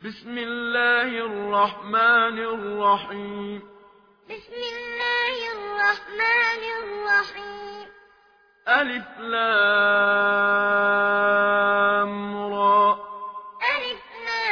بسم الله الرحمن الرحيم بسم الله الرحمن الرحيم ألف لام را ألف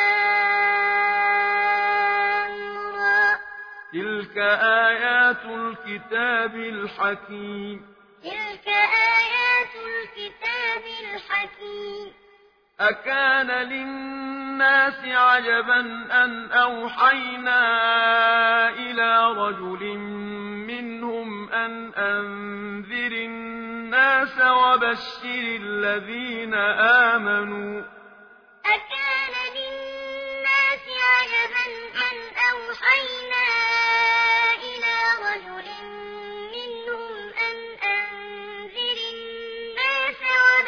لام را تلك آيات الكتاب الحكيم تلك آيات الكتاب الحكيم أكان للناس عجبا أن أوحينا إلى رجل منهم أن أنذر الناس وبشر الذين آمنوا أكان للناس عجبا أن أوحينا إلى رجل منهم أن أنذر الناس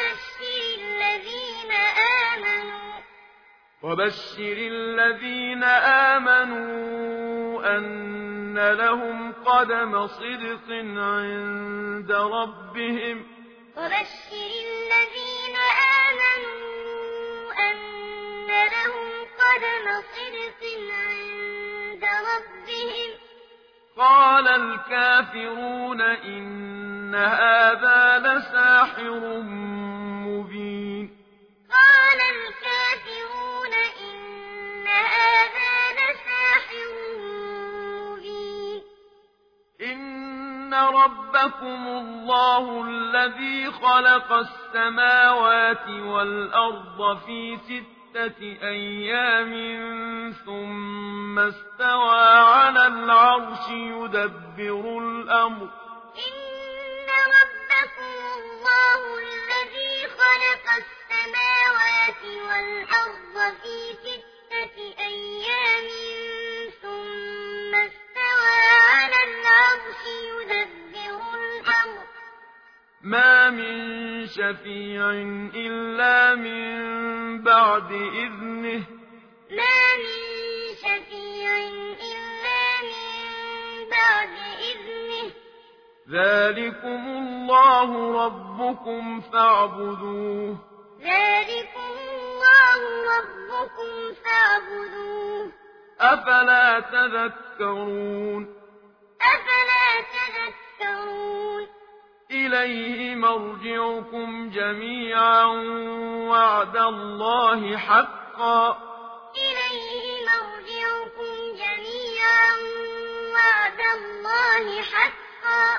وبشر الذين آمنوا أن لهم قدم صدق عند ربهم وبشر الذين آمنوا أن لهم قدم صدق عند ربهم قال الكافرون إن هذا لساحر مبين قال الكافرون إن هذا لساحر مبين إن ربكم الله الذي خلق السماوات والأرض في 6 أيام ثم استوى على العرش يدبر الأمر إن ربكم الله الذي خلق السماوات والأرض في 6 أيام ثم استوى على العرش يدبر الأمر ما من شفيع إلا من بعد إذنه ما من شفيع إلا من بعد إذنه ذلكم الله ربكم فاعبدوه ذلكم الله ربكم فاعبدوه أفلا تذكرون أفلا تذكرون إليه مرجعكم جميعا وعد الله حقا إليه مرجعكم جميعا وعد الله حقا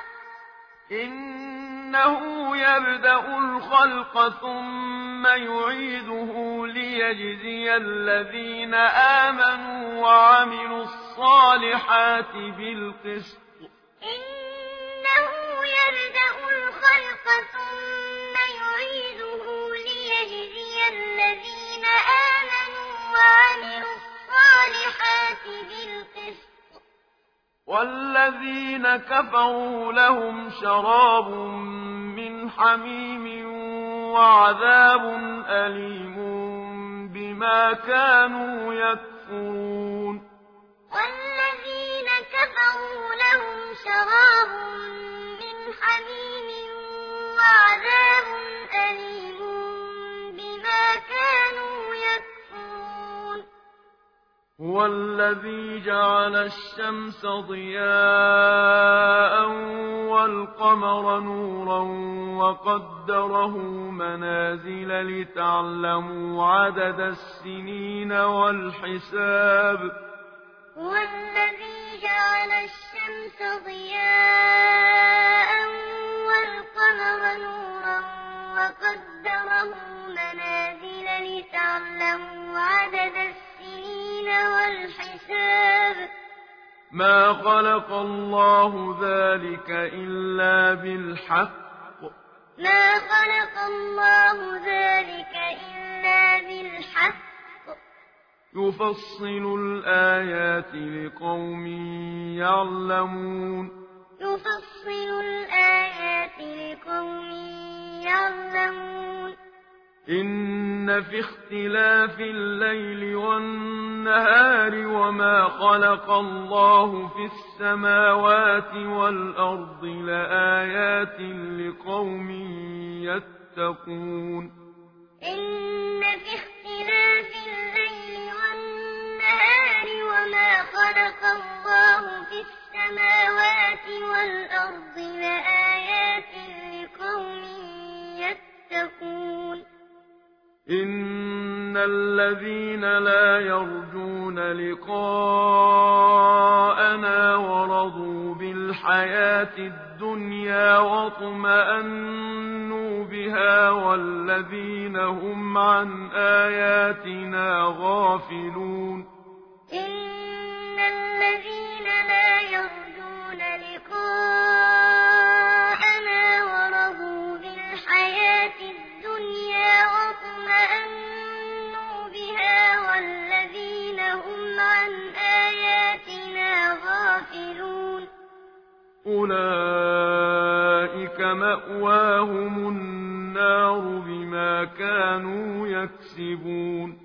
إنه يبدأ الخلق ثم يعيده ليجزي الذين آمنوا وعملوا الصالحات بالقسط إنه يبدأ الخلق ثم يعيده ليجزي الذين آمنوا وعملوا الصالحات بالقسط والذين كفروا لهم شراب من حميم وعذاب أليم بما كانوا يكفرون والذين كفروا لهم شراب من حميم وعذاب أليم بما كانوا يكفرون هو الذي جعل الشمس ضياء والقمر نورا وقدره منازل لتعلموا عدد السنين والحساب هو الذي جعل الشمس ضياء والقمر نورا وقدره منازل لتعلموا عدد السنين والحساب ما خلق الله ذلك إلا بالحق ما خلق الله ذلك إلا بالحق يفصل الآيات لقوم يعلمون يفصل الآيات لقوم يعلمون إن في اختلاف الليل والنهار وما خلق الله في السماوات والأرض لآيات لقوم يتقون إن في اختلاف الليل والنهار خلق الله في السماوات والأرض لآيات لقوم يتقون إن الذين لا يرجون لقاءنا ورضوا بالحياة الدنيا واطمأنوا بها والذين هم عن آياتنا غافلون إن الذين لا يرجون لقاءنا ورضوا بالحياة الدنيا واطمأنوا بها والذين هم عن آياتنا غافلون أولئك مأواهم النار بما كانوا يكسبون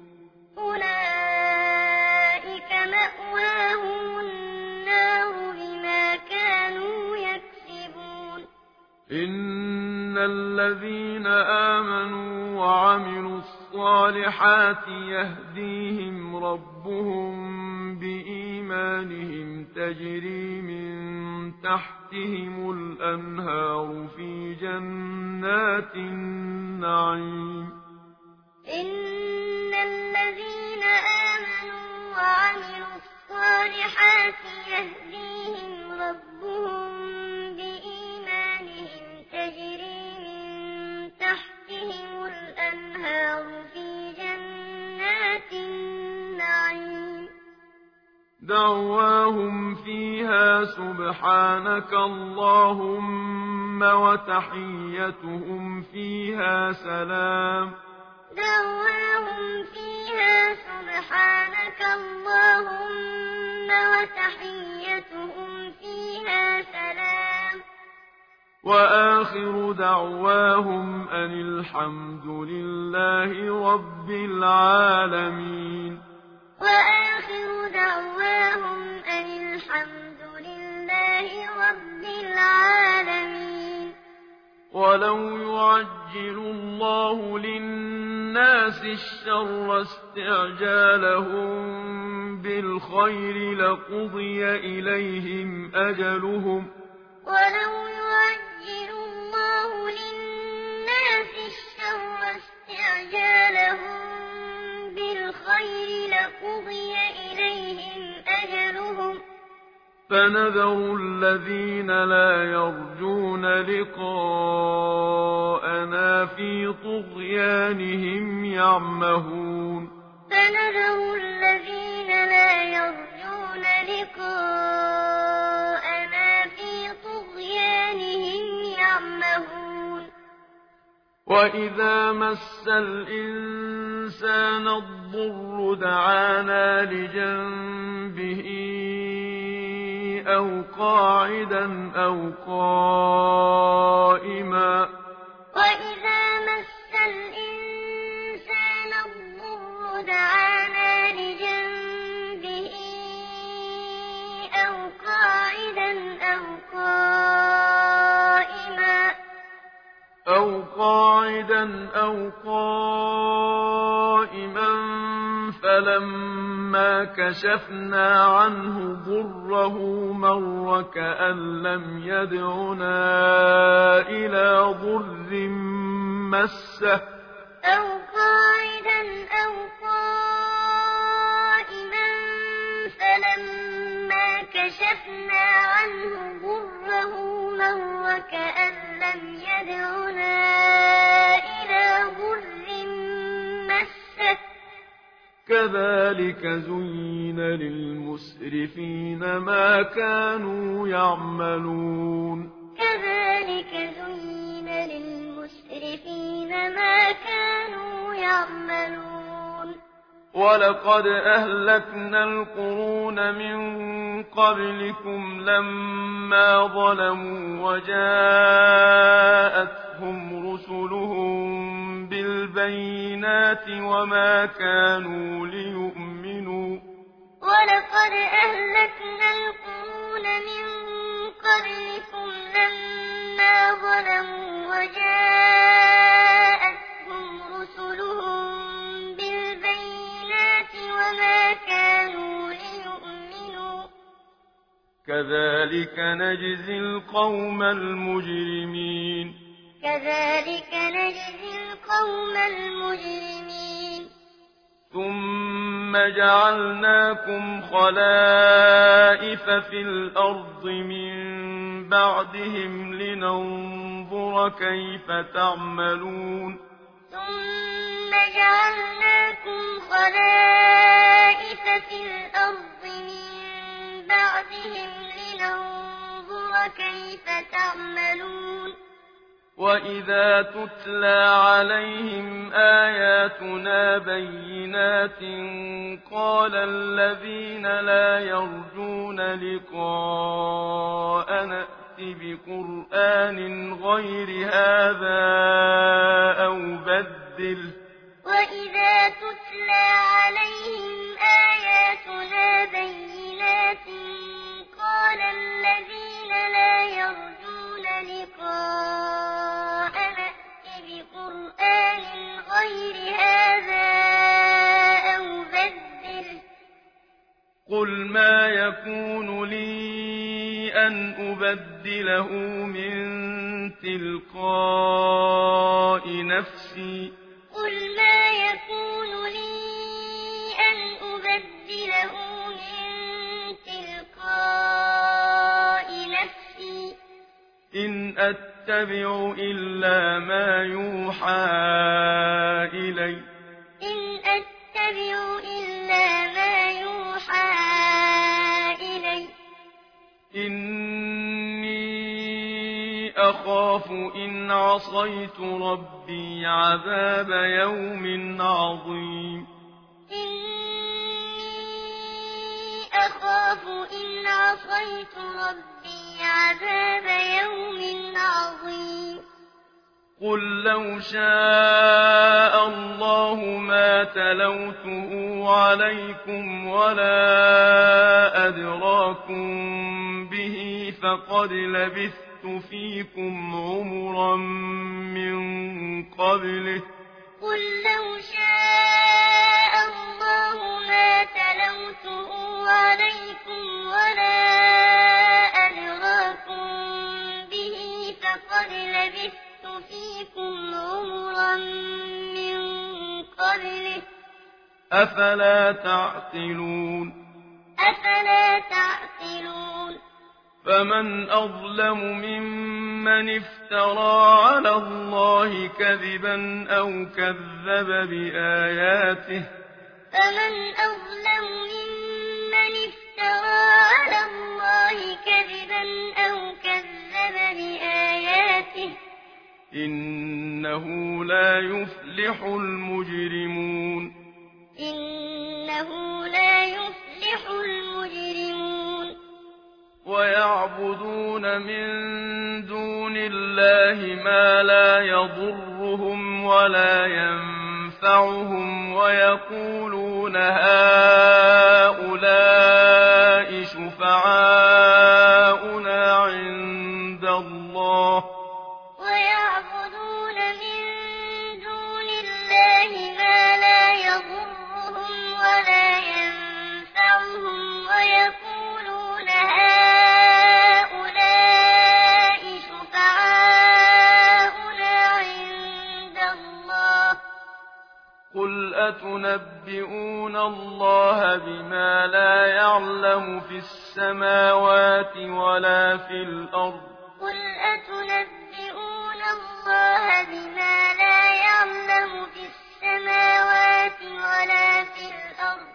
أولئك مأواهم النار بما كانوا يكسبون إن الذين آمنوا وعملوا الصالحات يهديهم ربهم بإيمانهم تجري من تحتهم الأنهار في جنات النعيم إن الذين آمنوا وعملوا الصالحات يهديهم ربهم بإيمانهم تجري من تحتهم الأنهار في جنات النعيم دعواهم فيها سبحانك اللهم وتحيتهم فيها سلام دعواهم فيها سبحانك اللهم وتحيتهم فيها سلام وآخر دعواهم أن الحمد لله رب العالمين وآخر دعواهم أن الحمد لله رب العالمين ولو يعجل الله للناس الشر استعجالهم بالخير لقضي إليهم أجلهم ولو يعجل الله للناس الشر استعجالهم بالخير لقضي إليهم أجلهم فنذر الذين لا يرجون لقاءنا في طغيانهم يعمهون فنذر الذين لا يرجون لقاءنا في طغيانهم يعمهون وإذا مس الإنسان الضر دعانا لجنبه أو قاعدا أو قائما وإذا مس الإنسان الضر دعانا لجنبه أو قاعدا أو قائما فلما كشفنا عنه ضره مر كأن لم يدعنا إلى ضر مسه أو قاعدا أو قائما فلما كشفنا عنه ضره مر كأن لم يدعنا إلى ضر مسه كذلك زين للمسرفين ما كانوا يعملون كذلك زين للمسرفين ما كانوا يعملون ولقد أهلكنا القرون من قبلكم لما ظلموا وجاءتهم رسلهم بالبينات وما كانوا ليؤمنوا ولقد أهلكنا القرون من قبلكم لما ظلموا وجاءتهم رسلهم بالبينات وما كانوا ليؤمنوا كذلك نجزي القوم المجرمين كذلك نجزي القوم المجرمين ثم جعلناكم خلائف في الأرض من بعدهم لننظر كيف تعملون ثم جعلناكم خلائف في الأرض من بعدهم لننظر كيف تعملون وإذا تتلى عليهم آياتنا بينات قال الذين لا يرجون لقاءنا ائت بقرآن غير هذا أو بدله وإذا تتلى عليهم آياتنا بينات قال الذين لا يرجون لقاءنا ائت بقرآن غير هذا أو بدله قل ما يكون لي أن أبدله من تلقاء نفسي قل ما يكون لي أن أبدله من تلقاء نفسي إن أتبع إلا ما يوحى إلي إن أتبع إلا ما يوحى إلي إني أخاف إن عصيت ربي عذاب يوم عظيم إني أخاف إن عصيت ربي عذاب يوم عظيم قل لو شاء الله ما تلوته عليكم ولا أدراكم به فقد لبثت فيكم عمرا من قبله قل لو شاء الله ما تلوته عليكم ولا أدراكم به فقد لبثت فيكم عمرا من قبله أفلا تعقلون أفلا تعقلون فمن أظلم ممن افترى على الله كذبا أو كذب بآياته فمن أظلم ممن افترى على الله كذبا أو كذب بآياته إنه لا يفلح المجرمون إنه لا يفلح المجرمون ويعبدون من دون الله ما لا يضرهم ولا ينفعهم ويقولون هؤلاء شفعاؤنا عند الله ويعبدون من دون الله ما لا يضرهم ولا ينفعهم ويقولون هؤلاء شفعاؤنا عند الله قل أتنبئون الله بما لا يعلم في السماوات ولا في الأرض قل أتنبئون الله بما لا يعلم في السماوات ولا في الأرض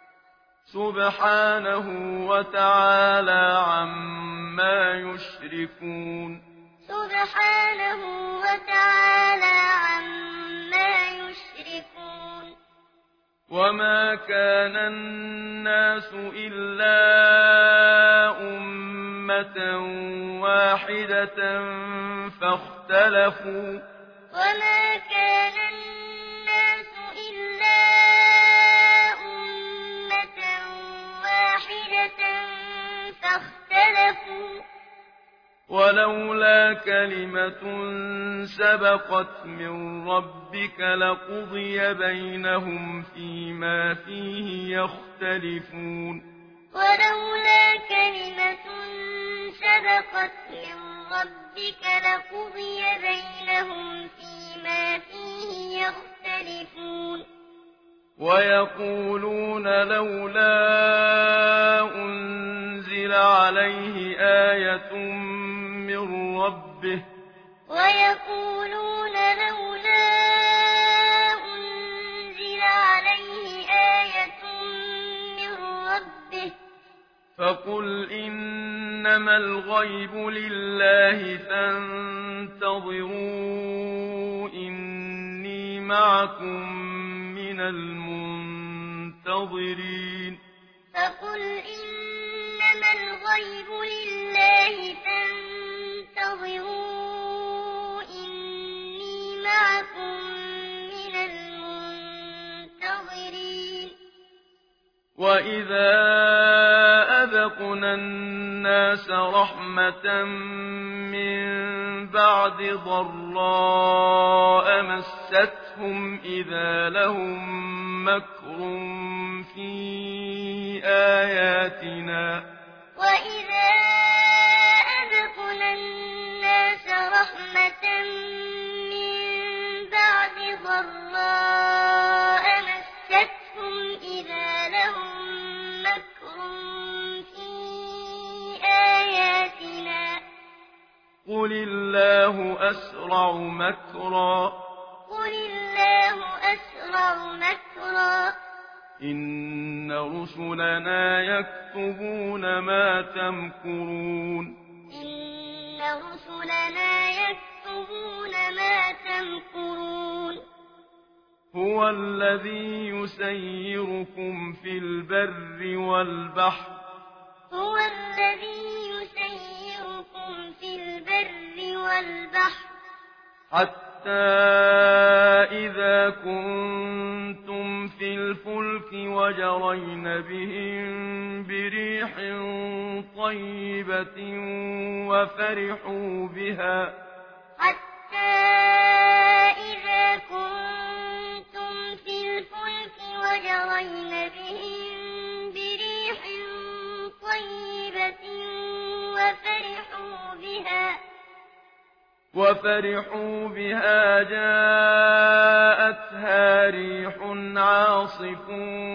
سبحانه وتعالى عما يشركون سبحانه وتعالى عما يشركون وما كان الناس إلا أمة واحدة فاختلفوا وما كان الناس إلا أمة واحدة فاختلفوا ولولا كلمة سبقت من ربك لقضي بينهم فيما فيه يختلفون ولولا كلمة سبقت من ربك لقضي بينهم فيما فيه يختلفون ويقولون لولا أنزل عليه آية من ربه ويقولون لولا أنزل عليه آية من ربه فقل إنما الغيب لله فانتظروا إني معكم من المنتظرين فقل إنما الغيب لله فانتظروا إني معكم من المنتظرين وإذا أذقنا الناس رحمة من بعد ضراء مستهم إذا لهم مكر في آياتنا وإذا أذقنا الناس رحمة من بعد ضراء مستهم إذا لهم مكر في آياتنا قل الله أسرع مكرا قل الله أسرع مكرا إن رسلنا يكتبون ما تمكرون إن رسلنا يكتبون ما تمكرون هو الذي يسيركم في البر والبحر هو الذي يسيركم في البر والبحر حتى إذا كنتم في الفلك وجرين بهم بريح طيبة حتى إذا كنتم في الفلك وجرين بهم بريح طيبة وفرحوا بها جاءتها ريح عاصف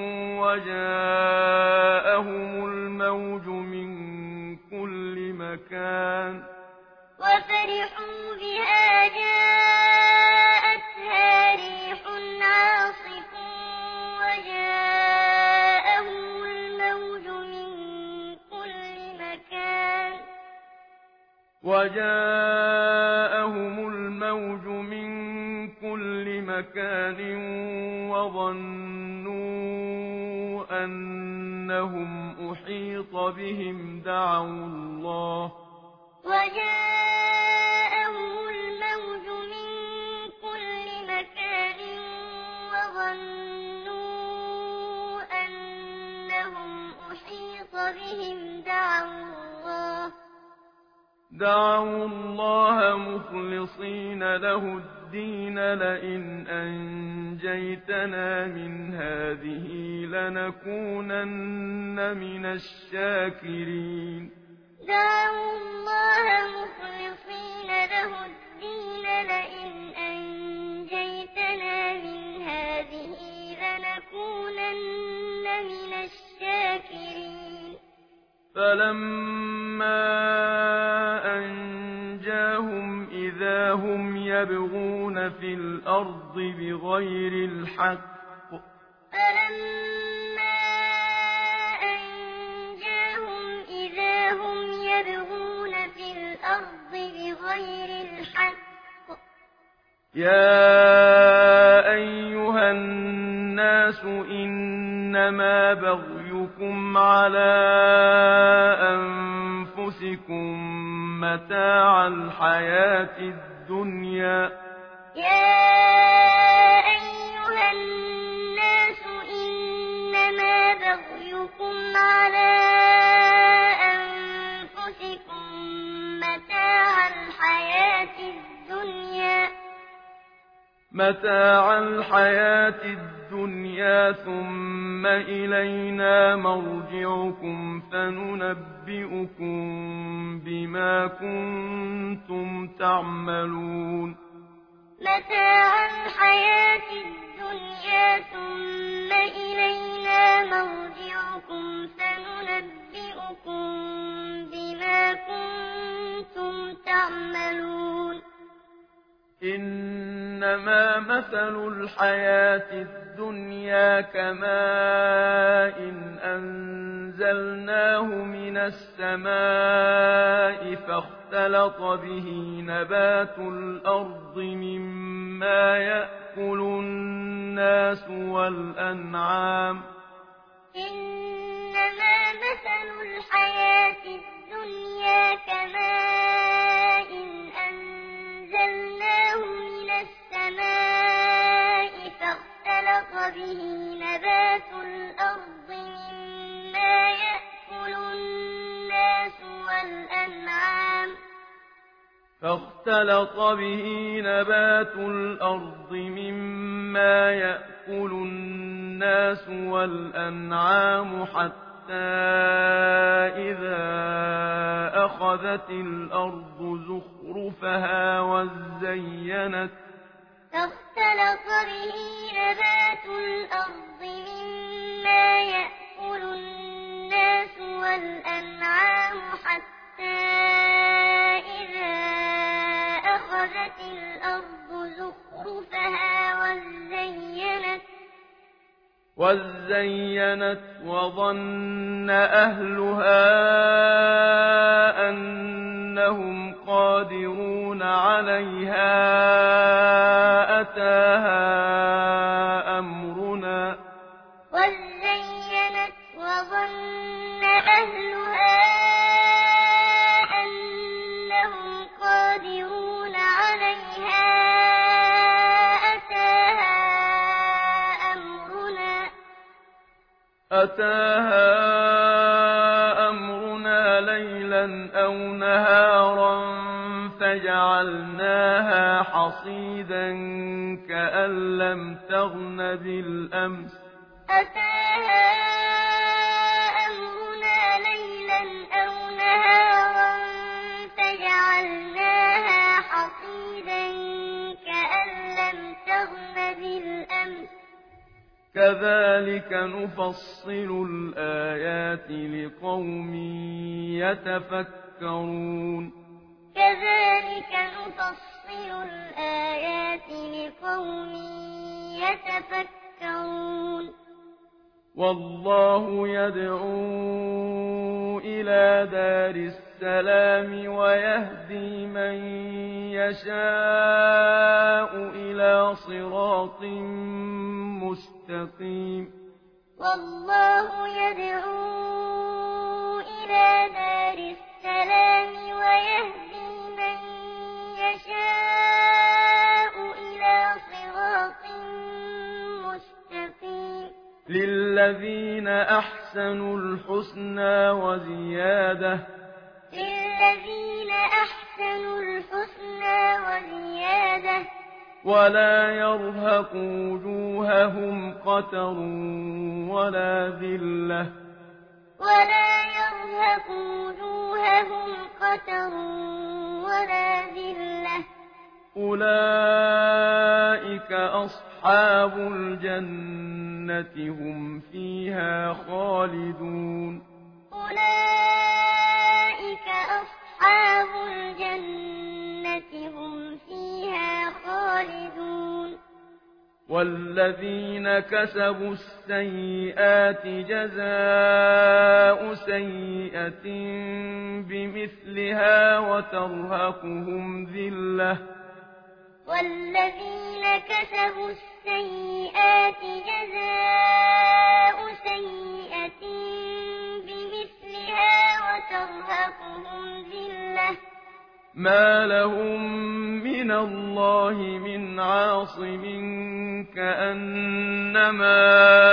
وجاءهم الموج من كل مكان وفرحوا بها جاءتها ريح عاصف وجاءهم الموج من كل مكان وظنوا أنهم أحيط بهم دعوا الله وجاءهم الموج من كل مكان وظنوا أنهم أحيط بهم دعوا الله مخلصين له الدين لئن أنجيتنا من هذه لنكونن من الشاكرين دعوا الله مخلصين له الدين لئن أنجيتنا من هذه لنكونن من الشاكرين فلما أنجاهم إذا هم يبغون في الأرض بغير الحق فلما أنجاهم إذا هم يبغون في الأرض بغير الحق يا أيها الناس إنما بغيكم على أنفسكم متاع الحياة الدنيا يا أيها الناس إنما بغيكم على أنفسكم متاع الحياة الدُّنْيَا ثُمَّ إِلَيْنَا مَرْجِعُكُمْ فَنُنَبِّئُكُم بِمَا كُنتُمْ تَعْمَلُونَ متاع الحياة الدنيا ثم إلينا مرجعكم فننبئكم بما كنتم تعملون إنما مثل الحياة الدنيا كماء أنزلناه من السماء فاختلط به نبات الأرض مما يأكل الناس والأنعام إنما مثل الحياة الدنيا كماء أنزلناه من السماء فاختلط به نبات الأرض مما يأكل الناس والأنعام حتى إذا أخذت الأرض زخرفها وزينت فاختلط به نبات الأرض مما يأكل الناس والأنعام حتى إذا أخذت الأرض زخرفها وزينت وظن أهلها أنهم قادرون عليها أتاها أمرنا وزينت وظن أهلها أنهم قادرون عليها أتاها أمرنا ليلا أو نهارا فجعلناها حصيدا كأن لم تغن بالأمس أتاها أمرنا ليلا أو نهارا فجعلناها حصيدا كأن لم تغن بالأمس كذلك نفصل الآيات لقوم يتفكرون كذلك نفصل الآيات لقوم يتفكرون والله يدعو إلى دار السلام ويهدي من يشاء إلى صراط مستقيم والله يدعو إلى دار السلام ويهدي من يشاء إلى صراط مستقيم للذين أحسنوا الحسنى وزيادة للذين أحسنوا الحسنى وزيادة ولا يرهق وجوههم قتر ولا ذلة ولا يرهق وجوههم قتر ولا ذلة أولئك أصحاب الجنة هم فيها خالدون أولئك أصحاب الجنة هم فيها خالدون والذين كسبوا السيئات جزاء سيئة بمثلها وترهقهم ذلة والذين كسبوا السيئات جزاء سيئة بمثلها وترهقهم ذلة ما لهم من الله من عاصم كأنما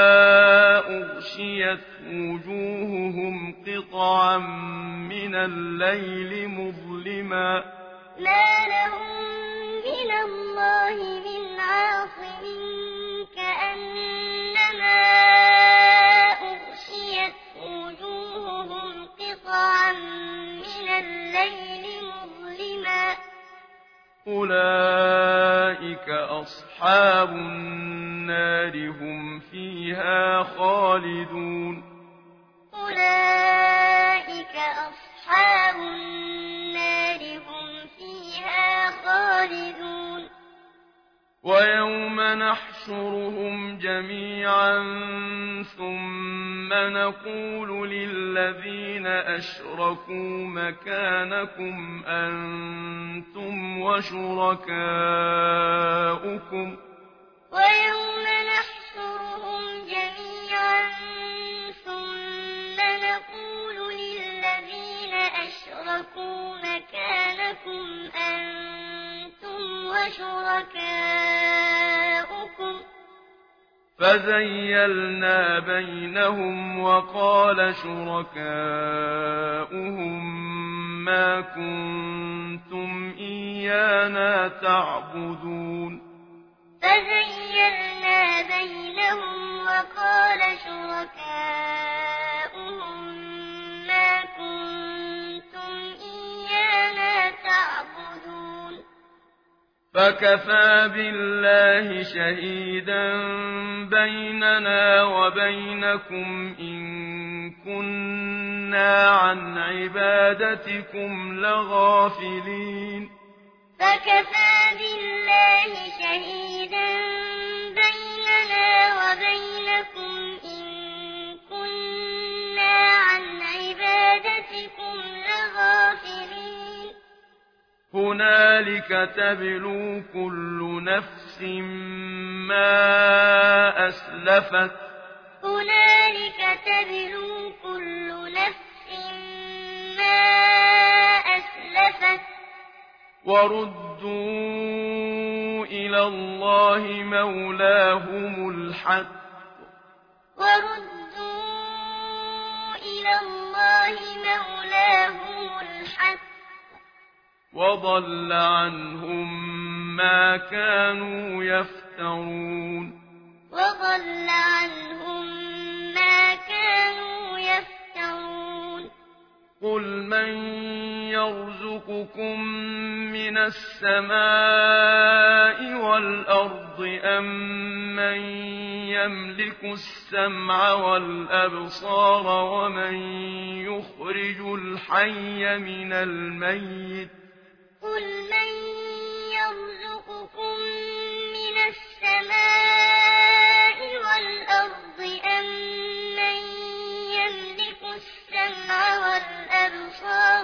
أغشيت وجوههم قطعا من الليل مظلما ما لهم من الله من عاصم كأنما الليل مظلما أولئك أصحاب النار هم فيها خالدون أولئك أصحاب النار هم فيها خالدون ويوم نحشرهم جميعا ثم نقول للذين أشركوا مكانكم أنتم وشركاؤكم ويوم نحشرهم جميعا ثم نقول للذين أشركوا مكانكم أنتم وشركاؤكم فزيلنا بينهم وقال شركاؤهم ما كنتم إيانا تعبدون فزيلنا بينهم وقال شركاؤهم ما كنتم إيانا تعبدون فكفى بالله شهيدا بيننا وبينكم إن كنا عن عبادتكم لغافلين فكفى بالله شهيدا بيننا وبينكم إن كنا عن عبادتكم لغافلين هنالك تبلو كل نفس ما أسلفت هنالك تبلو كل نفس ما أسلفت وردوا إلى الله مولاهم الحق وردوا إلى الله مولاهم الحق وضل عنهم ما كانوا يفترون وضل عنهم ما كانوا يفترون قل من يرزقكم من السماء والأرض أم من يملك السمع والأبصار ومن يخرج الحي من الميت قل من يرزقكم من السماء والأرض أم من يملك السمع والأبصار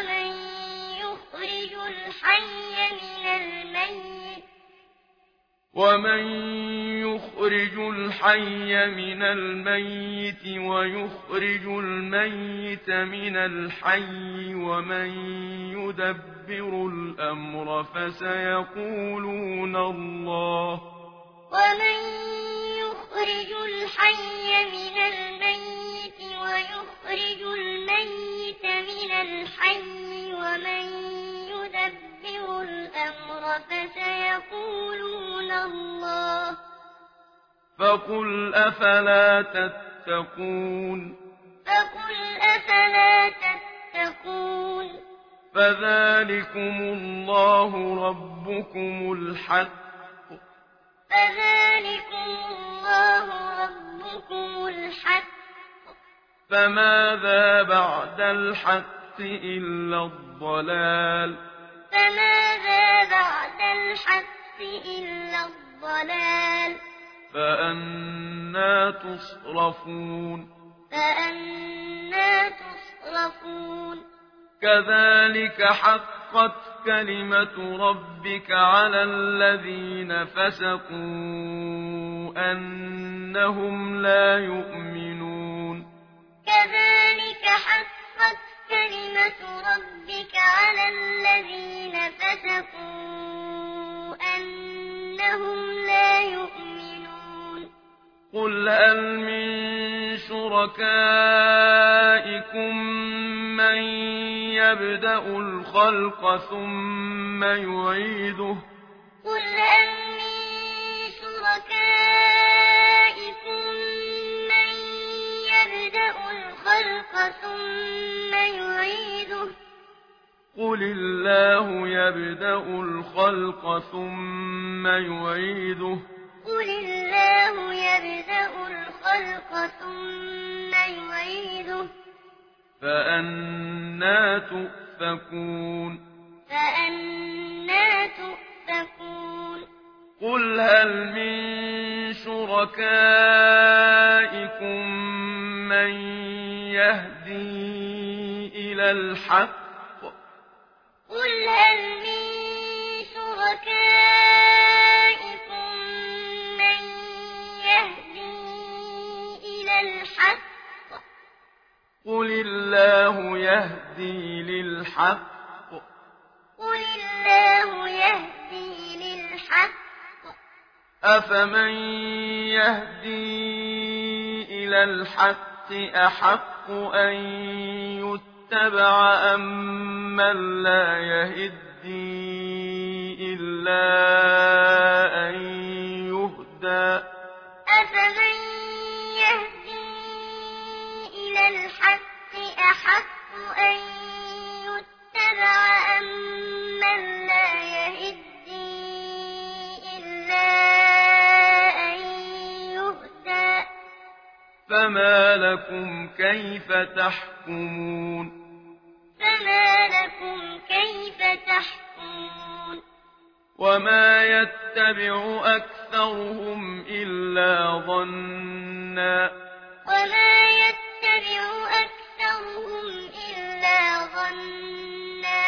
ومن يخرج الحي من الميت ويخرج الميت من الحي ومن يدبر الأمر فسيقولون الله ومن يخرج الحي من الميت ويخرج الميت من الحي ومن يدبر الأمر فسيقولون الله فقل أفلا تتقون فذلكم الله ربكم الحق فماذا بعد الحق إلا الضلال فأنى تصرفون كذلك حقت كلمة ربك على الذين فسقوا أنهم لا يؤمنون كذلك حقت كلمة ربك على الذين فسقوا أنهم لا يؤمنون قل هل من شركائكم من يبدأ الخلق ثم يعيده قل هل من شركائكم من يبدأ الخلق ثم يعيده قل الله يبدأ الخلق ثم يعيده قل الله يبدأ الخلق ثم يعيده فأنى تؤفكون فأنى تؤفكون قل هل من شركائكم من يهدي إلى الحق قل هل من شركائكم من يهدي إلى الحق قل الله يهدي للحق قل الله يهدي للحق أفمن يهدي إلى الحق أحق أن يتبع أم من لا يهدي إلا أن يهدى أفمن يهدي إلى الحق أحق أن يتبع أم من لا يهدي إلا أن يهدى فما لكم كيف تحكمون فما لكم كيف تحكمون وما يتبع أكثرهم إلا ظنا وما يتبع أكثرهم إلا ظنا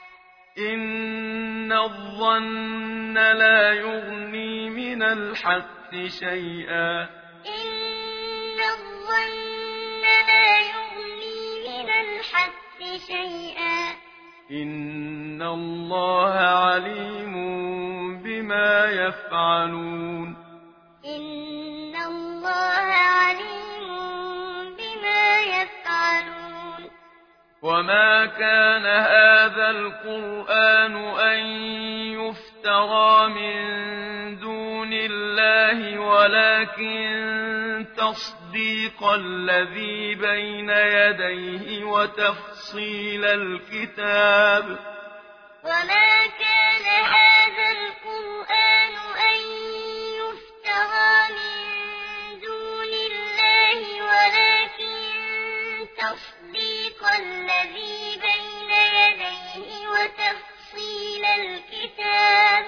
إن الظن لا يغني من الحق شيئا إن الظن لا يغني من الحق شيئا إن الله عليم بما يفعلون إن الله عليم بما يفعلون وما كان هذا القرآن أن يفترى من دون الله ولكن تصديق الذي بين يديه وتفصيل الكتاب وما كان هذا القرآن أن يفترى من دون الله ولكن تصديق الذي بين يديه وتفصيل الكتاب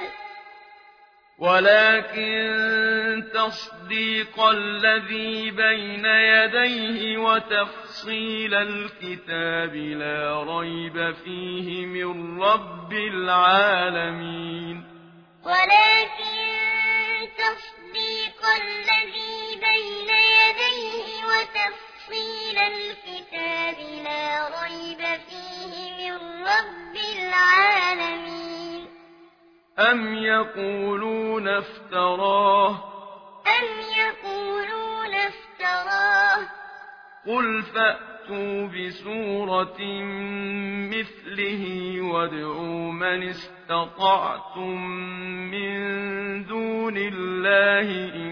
ولكن تصديق الذي بين يديه وتفصيل الكتاب لا ريب فيه من رب العالمين ولكن تصديق الذي بين يديه وتفصيل الكتاب لا ريب فيه من رب العالمين أم يقولون افتراه قل فأتوا بسورة مثله وادعوا من استطعتم من دون الله إن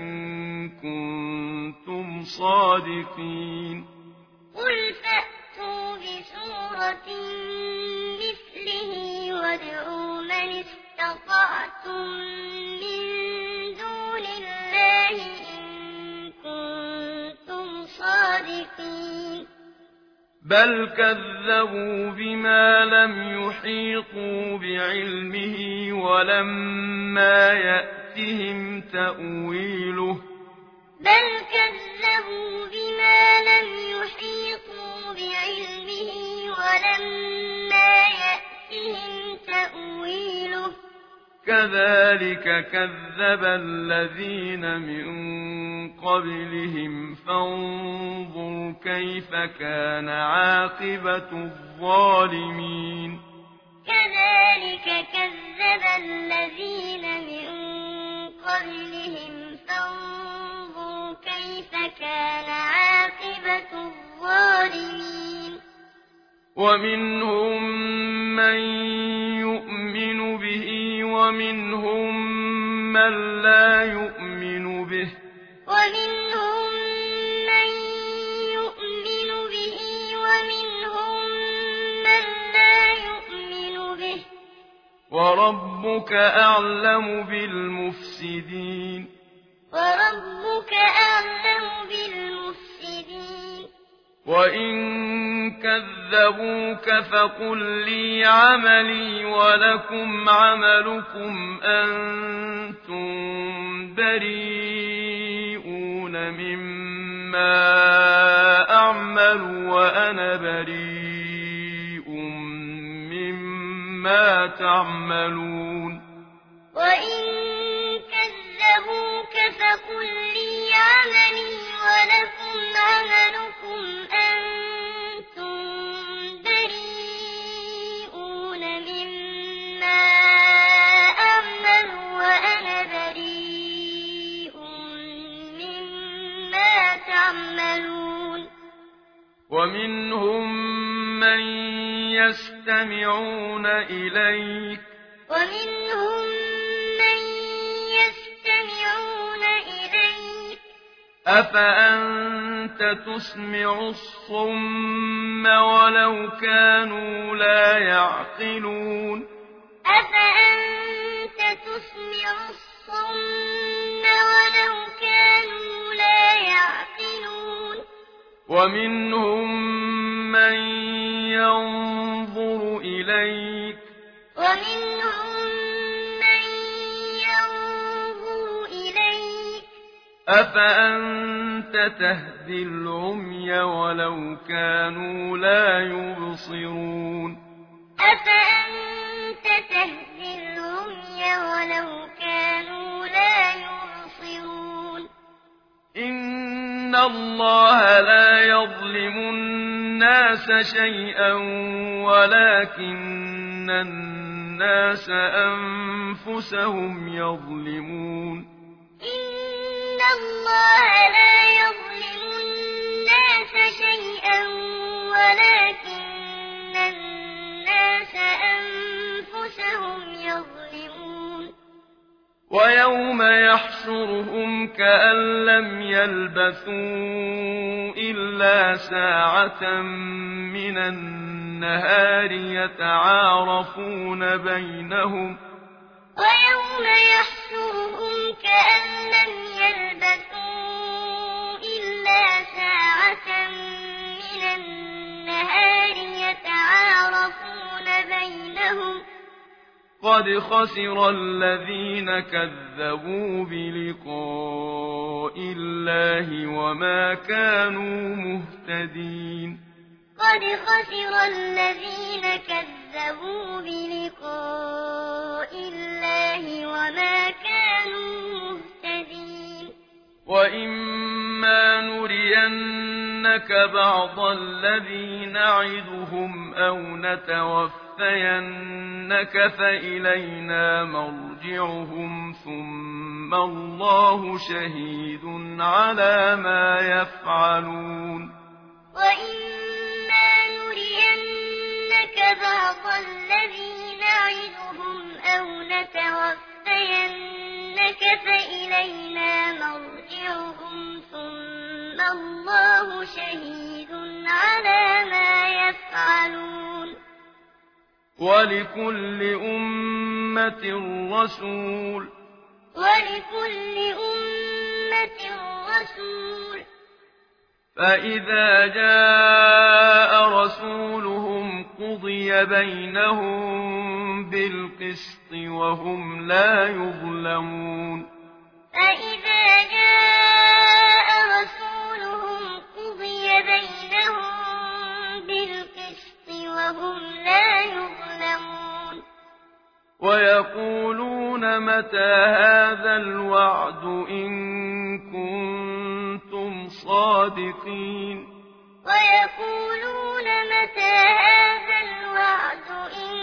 كنتم صادقين قل فأتوا بسورة مثله وادعوا من استطعتم من دون الله إن كنتم صادقين بل كذبوا بما لم يحيطوا بعلمه ولما يأتهم تأويله بل كذبوا بما لم يحيطوا بعلمه ولما يأتهم تأويله كذلك كذب الذين من قبلهم فانظر كيف كان عاقبة الظالمين كذلك كذب الذين من قبلهم فانظر كيف كان عاقبة الظالمين ومنهم من يؤمن به ومنهم من لا يؤمن به ومنهم من يؤمن به ومنهم من لا يؤمن وربك أعلم بالمفسدين وربك أعلم بالمفسدين وإن كذبوك فقل لي عملي ولكم عملكم أنتم بريئون مما أعمل وأنا بريء مما تعملون وإن كذبوك فقل لي عملي ولكم عملكم أنتم بريئون مما أعمل وأنا بريء مما تعملون ومنهم من يستمعون إليك أفأنت تسمع الصم ولو كانوا لا يعقلون أفأنت تسمع الصم ولو كانوا لا يعقلون ومنهم من ينظر إليك أفأنت تهدي العمي ولو كانوا لا يبصرون أفأنت تهدي العمي ولو كانوا لا يبصرون إن الله لا يظلم الناس شيئا ولكن الناس أنفسهم يظلمون إن الله لا يظلم الناس شيئا ولكن الناس أنفسهم يظلمون ويوم يحشرهم كأن لم يلبثوا إلا ساعة من النهار يتعارفون بينهم ويوم يحشرهم كأن لم يلبثوا إلا ساعة من النهار يتعارفون بينهم قد خسر الذين كذبوا بلقاء الله وما كانوا مهتدين قد خسر الذين كذبوا بلقاء الله وما كانوا مهتدين وإما نرينك بعض الذي نعدهم أو نتوفينك فإلينا مرجعهم ثم الله شهيد على ما يفعلون وإما نرينك بعض الذي نعدهم أو نتوفينك فإلينا مرجعهم ثم الله شهيد على ما يفعلون ولكل أمة رسول فإذا جاء رسولهم قضي بينهم بالقسط وهم لا يظلمون فإذا جاء رسولهم قضي بينهم بالقسط وهم لا يظلمون ويقولون متى هذا الوعد إن كنتم صادقين ويقولون متى هذا الوعد إن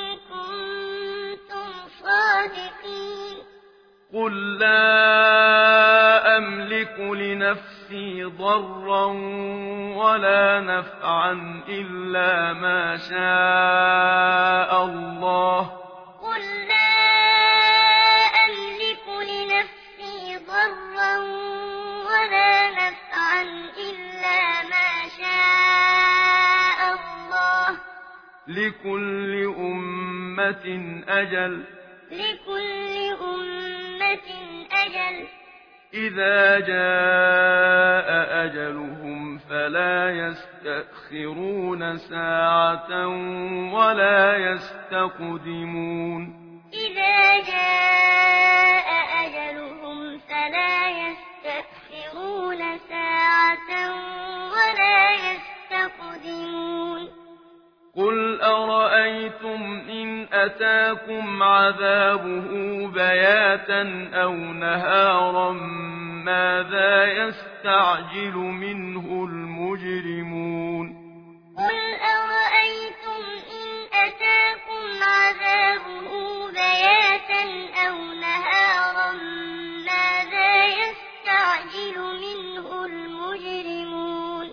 كنتم صادقين قل لا أملك لنفسي ضرا ولا نفعا إلا ما شاء الله قل لا أملك لنفسي ضرا ولا نفعا إلا ما شاء الله لكل أمة أجل لكل أمة أجل إذا جاء أجلهم فلا يستأخرون ساعة ولا يستقدمون إذا جاء أجلهم فلا يستأخرون ساعة ولا يستقدمون قل أرأيتم إن أتاكم عذابه بياتا أو نهارا ماذا يستعجل منه المجرمون قل أرأيتم إن أتاكم عذابه بياتا أو نهارا ماذا يستعجل منه المجرمون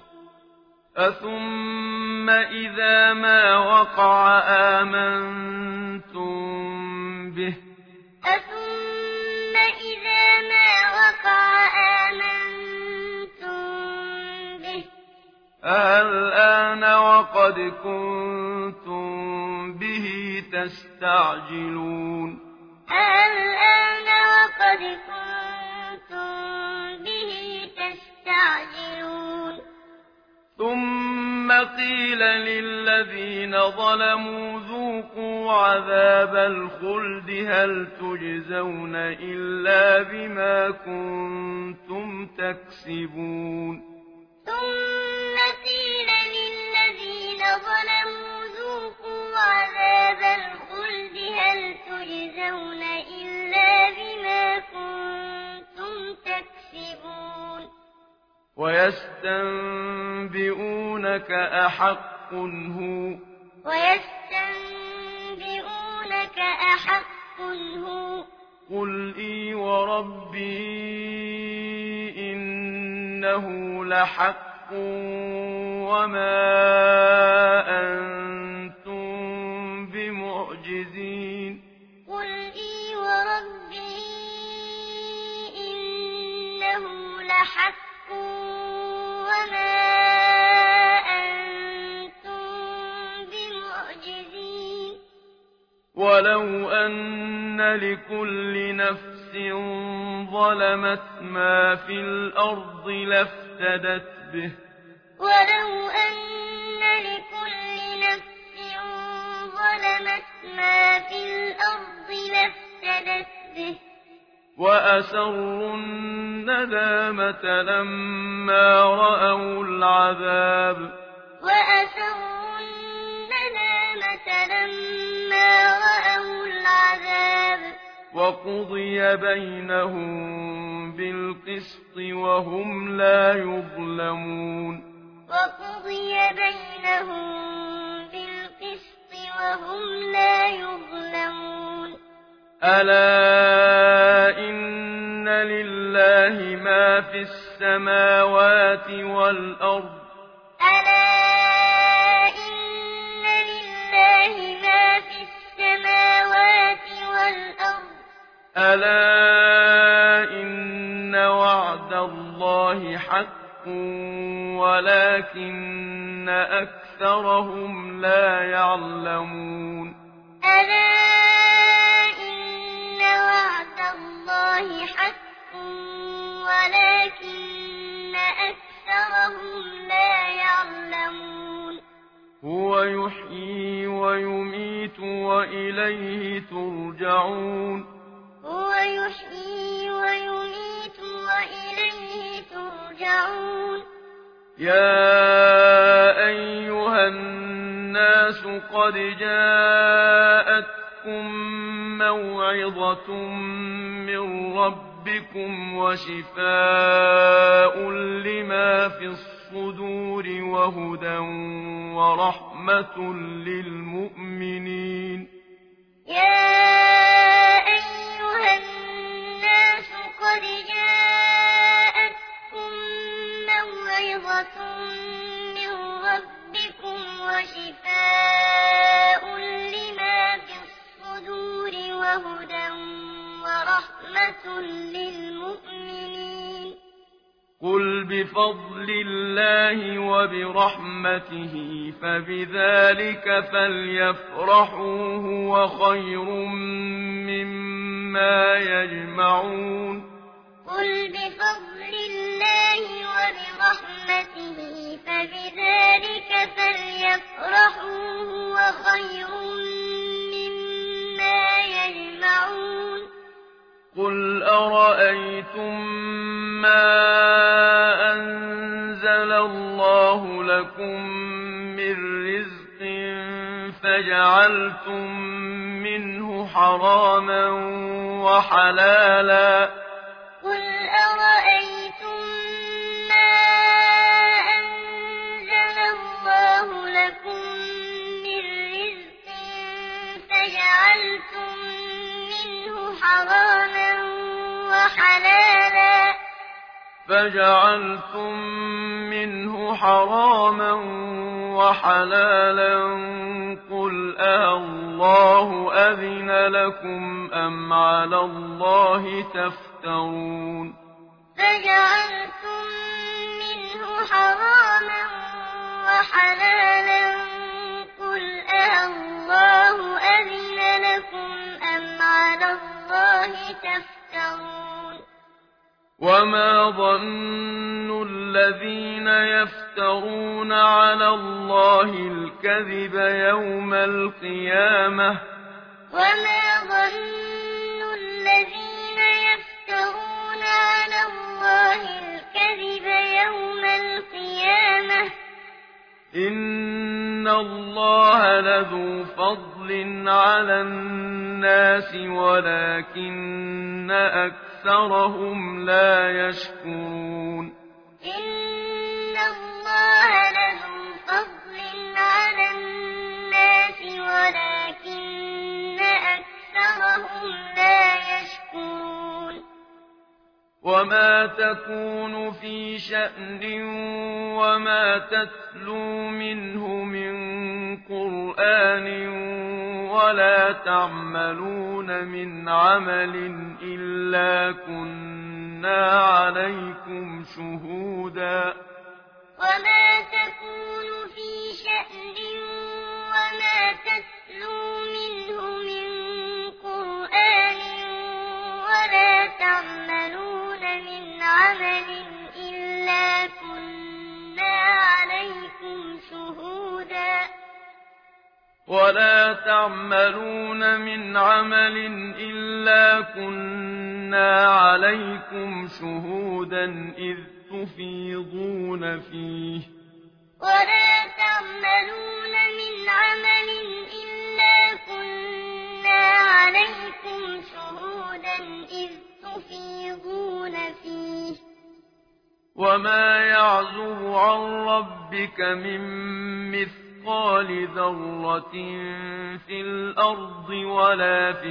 أثم إذا ما وقع آمنتم به أثم إذا ما وقع آمنتم به الآن وقد كنتم به تستعجلون الآن وقد كنتم به تستعجلون ثم قيل للذين ظلموا ذوقوا عذاب الخلد هل تجزون إلا بما كنتم تكسبون ثم قيل للذين ظلموا ذوقوا عذاب الخلد هل تجزون إلا بما كنتم تكسبون ويستنبئونك أحق هو ويستنبئونك أحق هو قل إي وربي إنه لحق وما أنتم بمعجزين قل إي وربي إنه لحق وما أنتم بمعجزين ولو أن لكل نفس ظلمت ما في الأرض لافتدت به ولو أن لكل نفس ظلمت ما في الأرض لافتدت به وأسروا الندامة لما رأوا العذاب وأسروا الندامة لما رأوا العذاب وقضي بينهم بالقسط وهم لا يظلمون وقضي بينهم بالقسط وهم لا يظلمون ألا إن لله ما في السماوات والأرض ألا إن لله ما في السماوات والأرض ألا إن وعد الله حق ولكن أكثرهم لا يعلمون ألا إن وعد الله حق ولكن أكثرهم لا يعلمون هو يحيي ويميت وإليه ترجعون هو يحيي ويميت وإليه ترجعون يا أيها الناس قد جاءتكم موعظة من ربكم وشفاء لما في الصدور وهدى ورحمة للمؤمنين يا أيها الناس قد جاءتكم موعظة من ربكم وشفاء لما في الصدور وهدى ورحمة للمؤمنين قل بفضل الله وبرحمته فبذلك فليفرحوا هو خير مما يجمعون قل بفضل الله وبرحمته فبذلك فليفرحوا هو خير مما يجمعون قل أرأيتم ما أنزل الله لكم من رزق فجعلتم منه حراما وحلالا قل أرأيتم ما أنزل الله لكم من رزق فجعلتم منه حراما وحلالا قل الله أذن لكم أم على الله تفترون فجعلتم منه حراما وحلالا قل الله أذن لكم أم على الله تفترون وما ظن الذين يفترون على الله الكذب يوم القيامة وما ظن الذين يفترون على الله الكذب يوم القيامة إن الله لذو فضل على الناس ولكن أكثرهم لا يشكرون إن الله لذو فضل على الناس ولكن أكثرهم لا يشكرون وما تكون في شأن وما تتلو منه من قرآن ولا تعملون من عمل إلا كنا عليكم شهودا وما تكون في شأن وما تتلو منه من قرآن ولا تعملون من عمل إلا كنا عليكم شهودا إذ تفيضون فيه وما يعزب عن ربك من مثقال ذرة في الأرض ولا في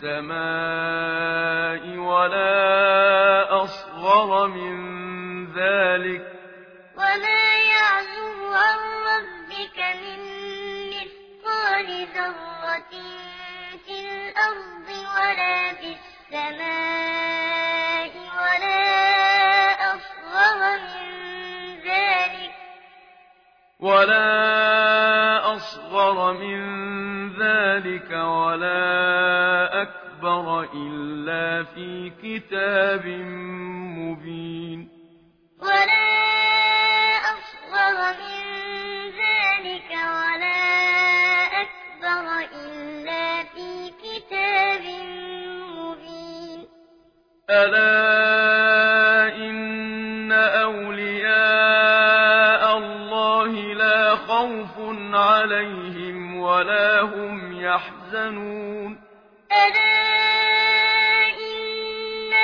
السماء ولا أصغر من ذلك وما يعزب عن ربك من مثقال ذرة في الأرض ولا في السماء ولا أصغر من ذلك ولا أكبر إلا في كتاب مبين ولا أصغر من ذلك ولا أكبر إلا في كتاب مبين ألا إن أولياء الله لا خوف عليهم ولا هم يحزنون ألا إن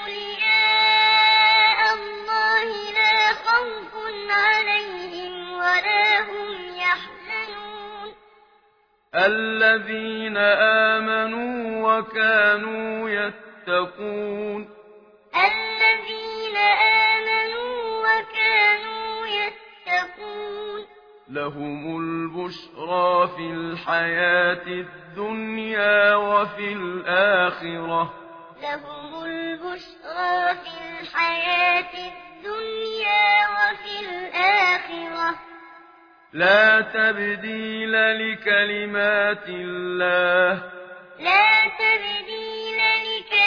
أولياء الله لا خوف عليهم ولا هم يحزنون الذين آمنوا وكانوا يتقون الذين آمنوا وكانوا يتقون لهم البشرى في الحياة الدنيا وفي الآخرة لهم البشرى في الحياة الدنيا وفي الآخرة لا تبديل لكلمات الله لا تبديل لكلمات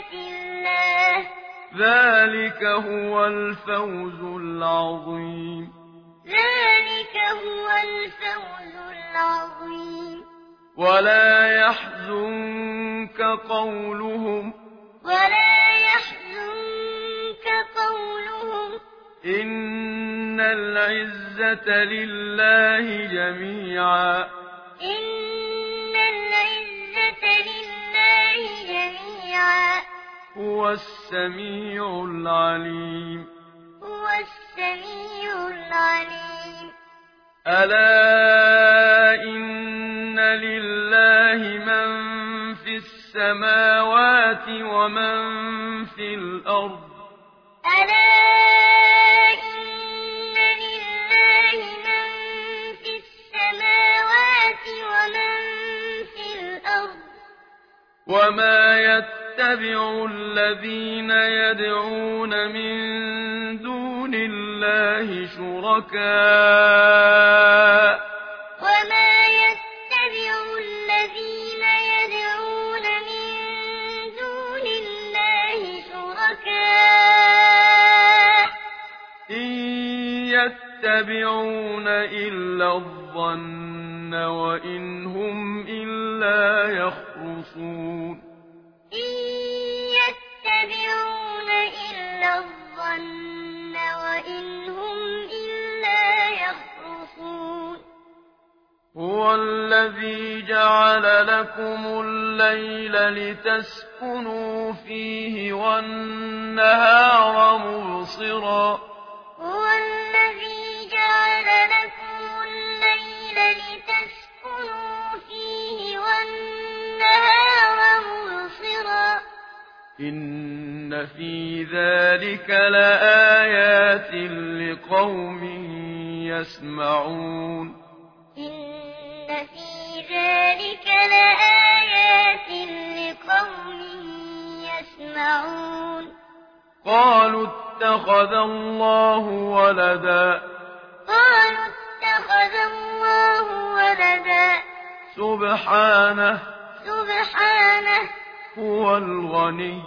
الله ذلك هو الفوز العظيم ذلك هو الفوز العظيم ولا يحزنك قولهم إن العزة لله جميعا هو السميع العليم ألا إن لله من في السماوات ومن في الأرض وما يتبع الذين يدعون من دون الله شركاء إن يتبعون إلا الظن وإن هم إلا يخرصون هو الذي جعل لكم الليل لتسكنوا فيه والنهار مبصرا إن في ذلك لآيات لقوم يسمعون قالوا اتخذ الله ولدا سبحانه هو الغني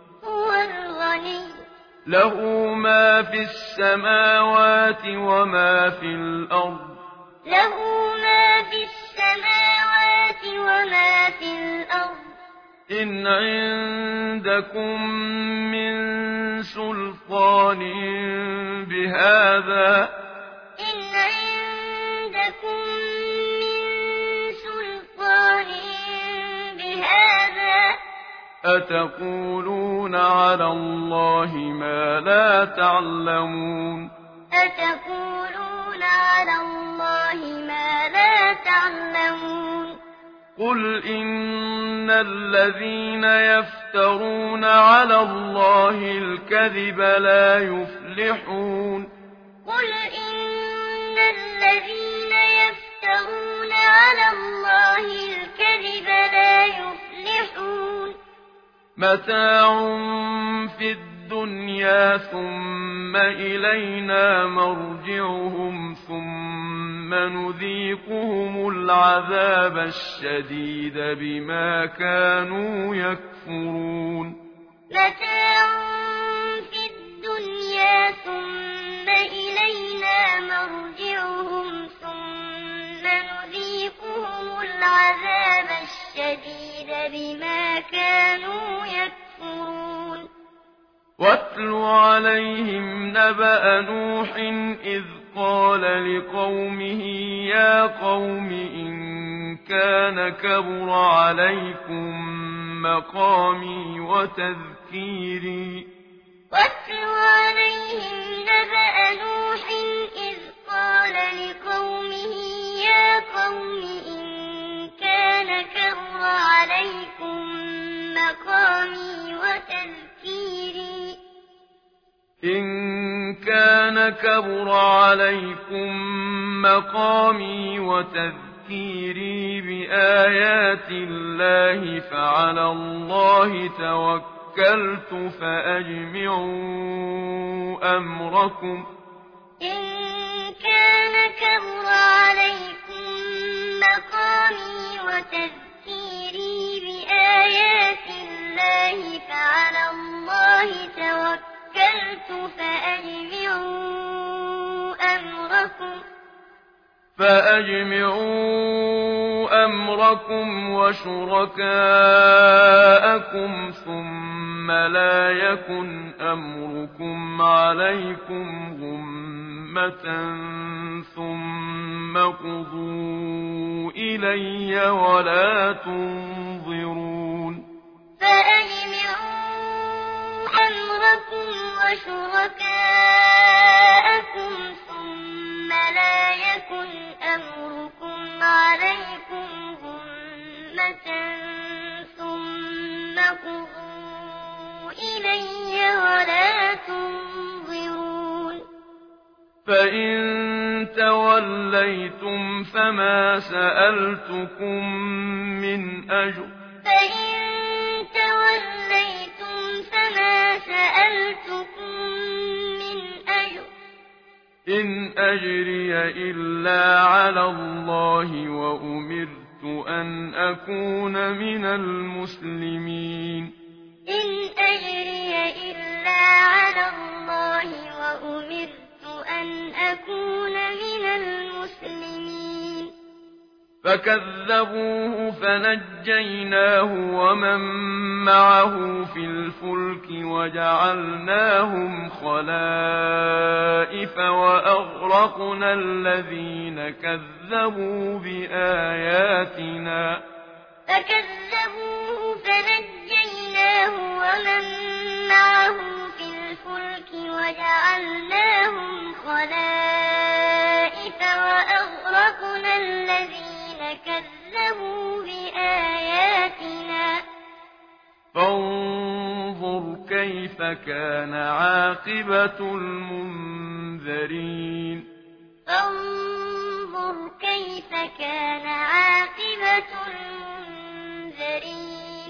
له ما في السماوات وما في الأرض إن عندكم من سلطان بهذا أتقولون على الله ما لا تعلمون قل إن الذين يفترون على الله الكذب لا يفلحون متاع في الدنيا ثم إلينا مرجعهم ثم نذيقهم العذاب الشديد بما كانوا يكفرون واتل عليهم نبأ نوح إذ قال لقومه يا قوم إن كان كبر عليكم مقامي وتذكيري إن كان كبر عليكم مقامي وتذكيري بآيات الله فعلى الله توكلت فأجمعوا أمركم وتذكيري بآيات الله فعلى فأجمعوا أمركم وشركاءكم ثم لا يكن أمركم عليكم غمة ثم قضوا إلي ولا تنظرون فأجمعوا أمركم وشركاءكم ثم لا يكن أمركم عليكم غمة ثم قضوا إلي ولا تنظرون فإن توليتم فما سألتكم من أجر إن أجري إلا على الله وأمرت أن أكون من المسلمين إن أجري إلا على الله وأمرت أن أكون من المسلمين فكذبوه فنجيناه ومن معه في الفلك وجعلناهم خلائف وأغرقنا الذين كذبوا بآياتنا فكذبوه فنجيناه ومن معه في الفلك وجعلناهم خلائف وأغرقنا الذين كذبوا بآياتنا فانظر كيف كان عاقبة المنذرين فانظر كيف كان عاقبة المنذرين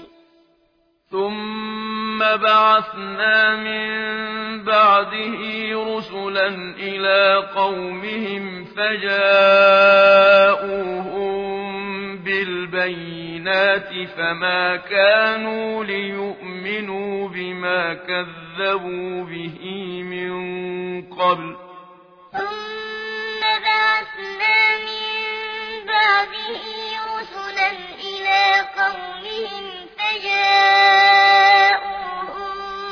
ثم بعثنا من بعده رسلا إلى قومهم فجاءوهم بالبينات فما كانوا ليؤمنوا بما كذبوا به من قبل ثم بعثنا من بعده رسلا إلى قومهم فجاءوهم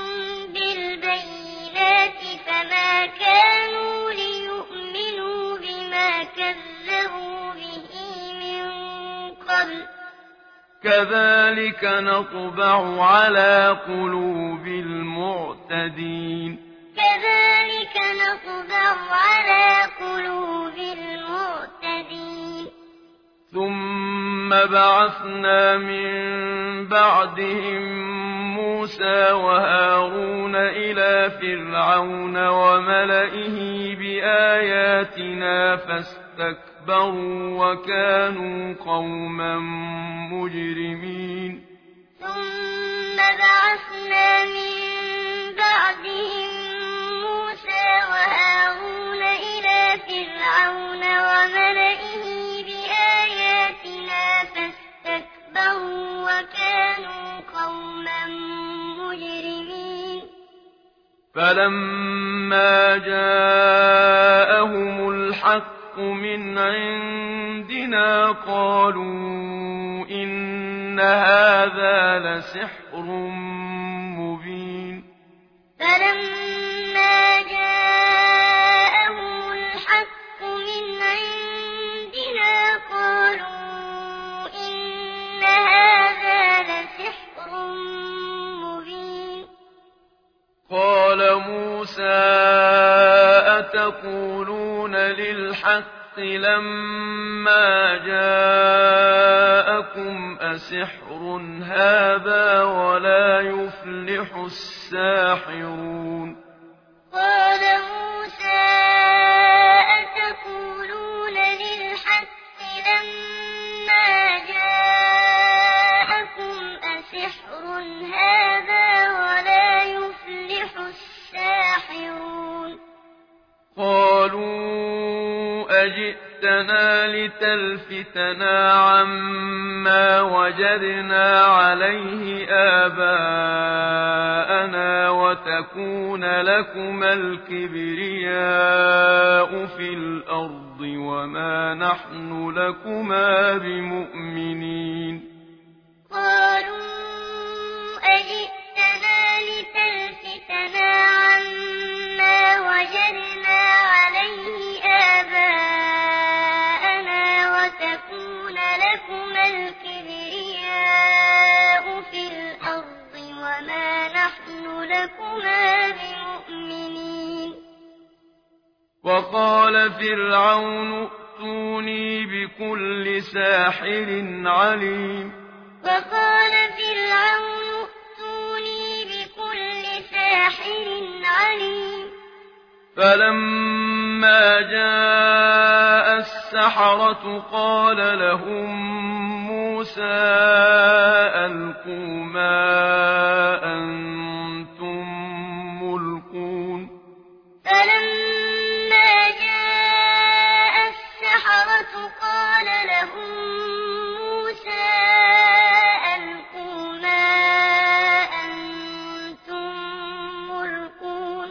بالبينات فما كانوا ليؤمنوا بما كذبوا به من قبل كذلك نطبع على قلوب المعتدين كذلك نطبع على قلوب المعتدين ثم بعثنا من بعدهم موسى وهارون إلى فرعون وملئه بآياتنا فاستكبروا وكانوا قوما مجرمين ثم بعثنا من بعدهم موسى وهارون إلى فرعون وملئه بآياتنا فاستكبروا وكانوا قوما مجرمين فلما جاءهم الحق من عندنا قالوا إن هذا لسحر مبين فلما جاءهم الحق من عندنا قالوا إن هذا لسحر مبين قال موسى أتقولون للحق لما جاءكم أسحر هذا ولا يفلح الساحرون قال موسى أتقولون للحق لما جاءكم أسحر هذا ولا يفلح الساحرون قالوا أجئتنا لتلفتنا عما وجدنا عليه آباءنا وتكون لكما الكبرياء في الأرض وما نحن لكما بمؤمنين قالوا أجئتنا لتلفتنا عما وجدنا عليه آباءنا وتكون لكما الكبرياء في الأرض وما نحن لكما بمؤمنين وقال فرعون ائتوني بكل ساحر عليم وقال فرعون ائتوني بكل ساحر عليم فلما جاء السحرة قال لهم موسى ألقوا ما أنتم ملقون فلما جاء السحرة قال لهم موسى ألقوا ما أنتم ملقون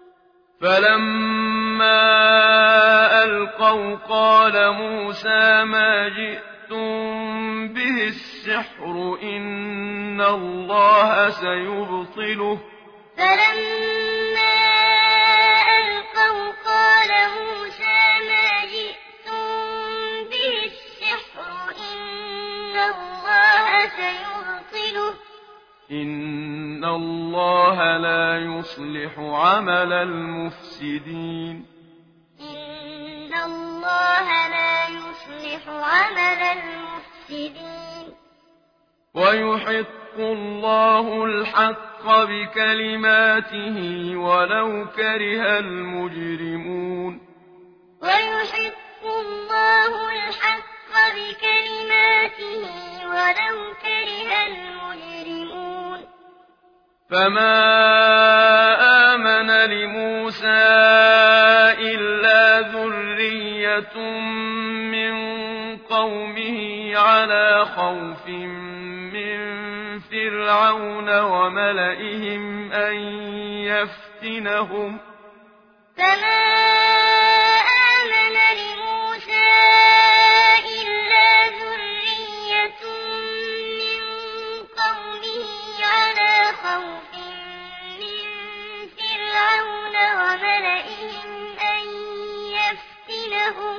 فلما ألقوا قال موسى ما جئتم به السحر إن الله سيبطله فلما ألقوا قال موسى ما جئتم به السحر إن الله سيبطله إن الله لا يصلح عمل المفسدين إن الله لا يصلح عمل المفسدين ويحق الله الحق بكلماته ولو كره المجرمون ويحق الله الحق بكلماته ولو كره المجرمون فما آمن لموسى إلا ذرية من قومه على خوف من فرعون وملئهم أن يفتنهم فما آمن لموسى إلا ذرية من قومه على خوف من فرعون وملئهم أن يفتنهم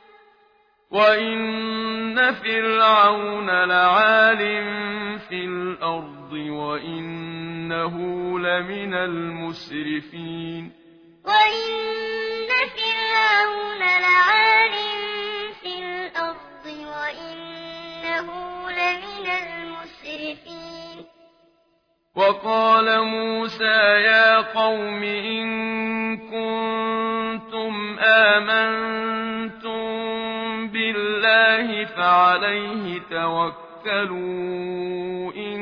وإن فرعون لعال في الأرض وإنه لمن المسرفين وإن فرعون لعال في الأرض وإنه لمن المسرفين وقال موسى يا قوم إن كنتم آمنتم بالله فعليه توكلوا إن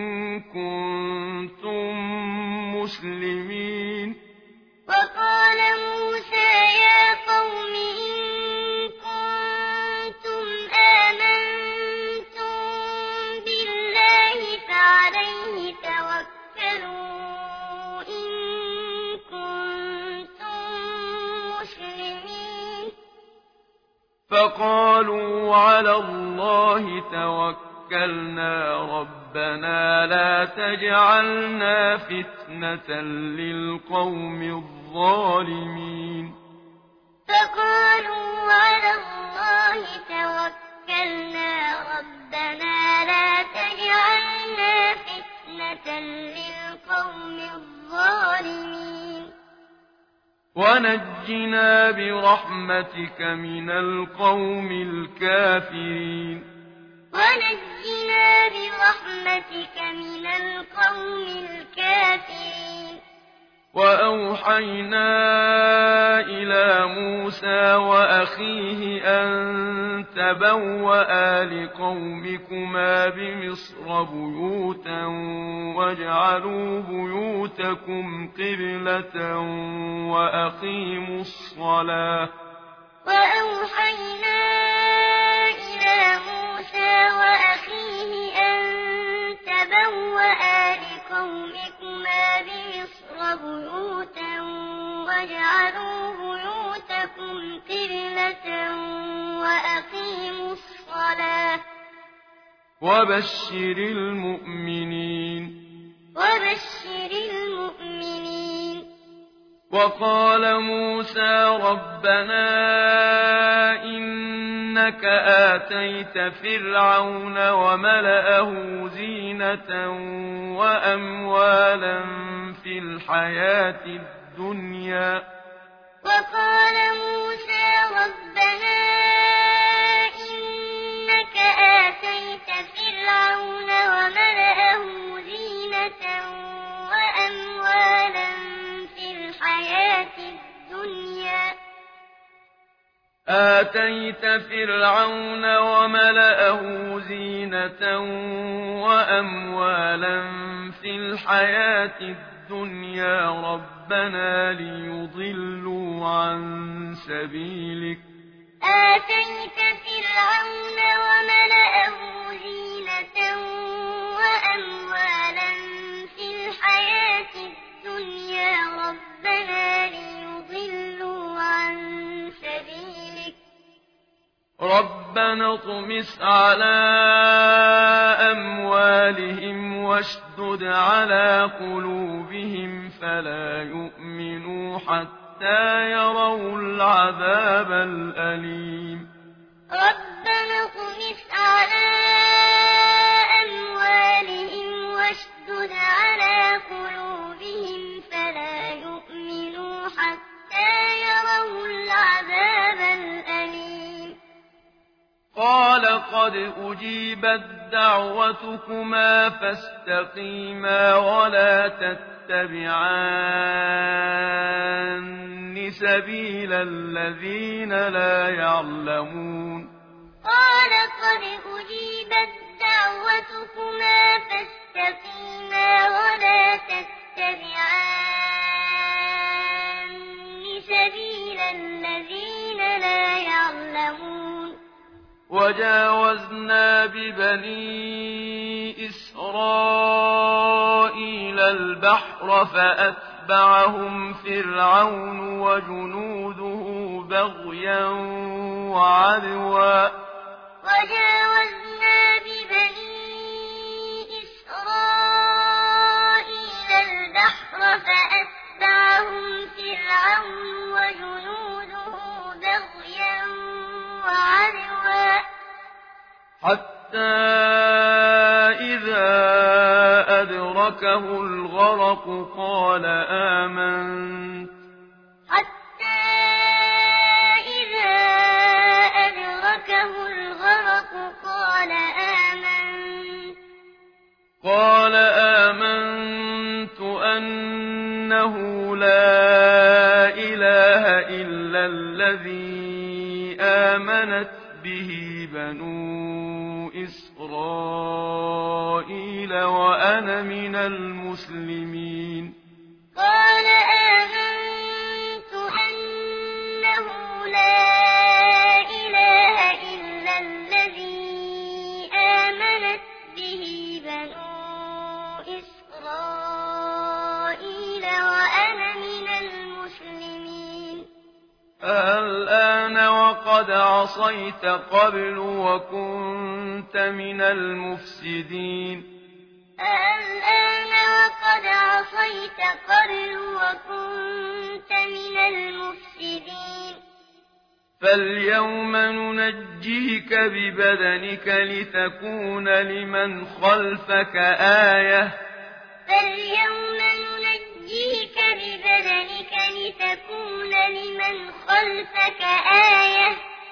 كنتم مسلمين وقال موسى يا قوم إن كنتم آمنتم بالله فعليه توكلوا إن كنتم مسلمين فقالوا على الله توكلنا ربنا لا تجعلنا فتنة للقوم الظالمين فقالوا على الله توكلنا ربنا لا تجعلنا فتنة للقوم الظالمين ونجنا برحمتك من القوم الكافرين ونجنا برحمتك من القوم الكافرين وأوحينا إلى موسى وأخيه أن تبوأ لقومكما بمصر بيوتا واجعلوا بيوتكم قبلة وأقيموا الصلاة وأوحينا إلى موسى وأخيه أن تبوأ لقومكما بمصر بيوتا واجعلوا بيوتكم قبلة وأقيموا الصلاة وبشر المؤمنين. وقال موسى ربنا إنك آتيت فرعون وملأه زينة وأموالا في الحياة الدنيا. وقال موسى ربنا إنك آتيت فرعون وملأه زينة وأموالا في الحياة الدنيا. آتيت فرعون وملأه زينة وأموالا في الحياة الدنيا ربنا ليضلوا عن سبيلك. آتيت فرعون وملأه زينة وأموالا في الحياة الدنيا ربنا ليضلوا عن سبيلك. ربنا اطمس على أموالهم واشدد على قلوبهم فلا يؤمنوا حتى يروا العذاب الأليم. ربنا اطمس على أموالهم واشدد على قلوبهم فلا يؤمنوا حتى يروا العذاب الأليم. قال قد أجيبت دعوتكما فاستقيما ولا تتبعان سبيل الذين لا يعلمون. قال قد أجيبت دعوتكما فاستقيما ولا تتبعان سبيل الذين لا يعلمون. وجاوزنا ببني إسرائيل البحر فأتبعهم فرعون وجنوده بغيا وعدوا. وجاوزنا ببني إسرائيل البحر فأتبعهم فرعون وجنوده بغيا وعدوا حتى إذا أدركه الغرق قال آمنت. قال آمنت أنه لا إله إلا الذي آمنت به بنو إسرائيل وأنا من المسلمين. قال آمنت أنه لا إله إلا الذي آمنت به بنو إسرائيل وأنا من المسلمين. الآن وقد عصيت قبل وكنت من المفسدين. الآن وقد عصيت قبل وكنت من المفسدين. فاليوم ننجيك ببدنك لتكون لمن خلفك آية. فاليوم ننجيك ببدنك لتكون لمن خلفك آية.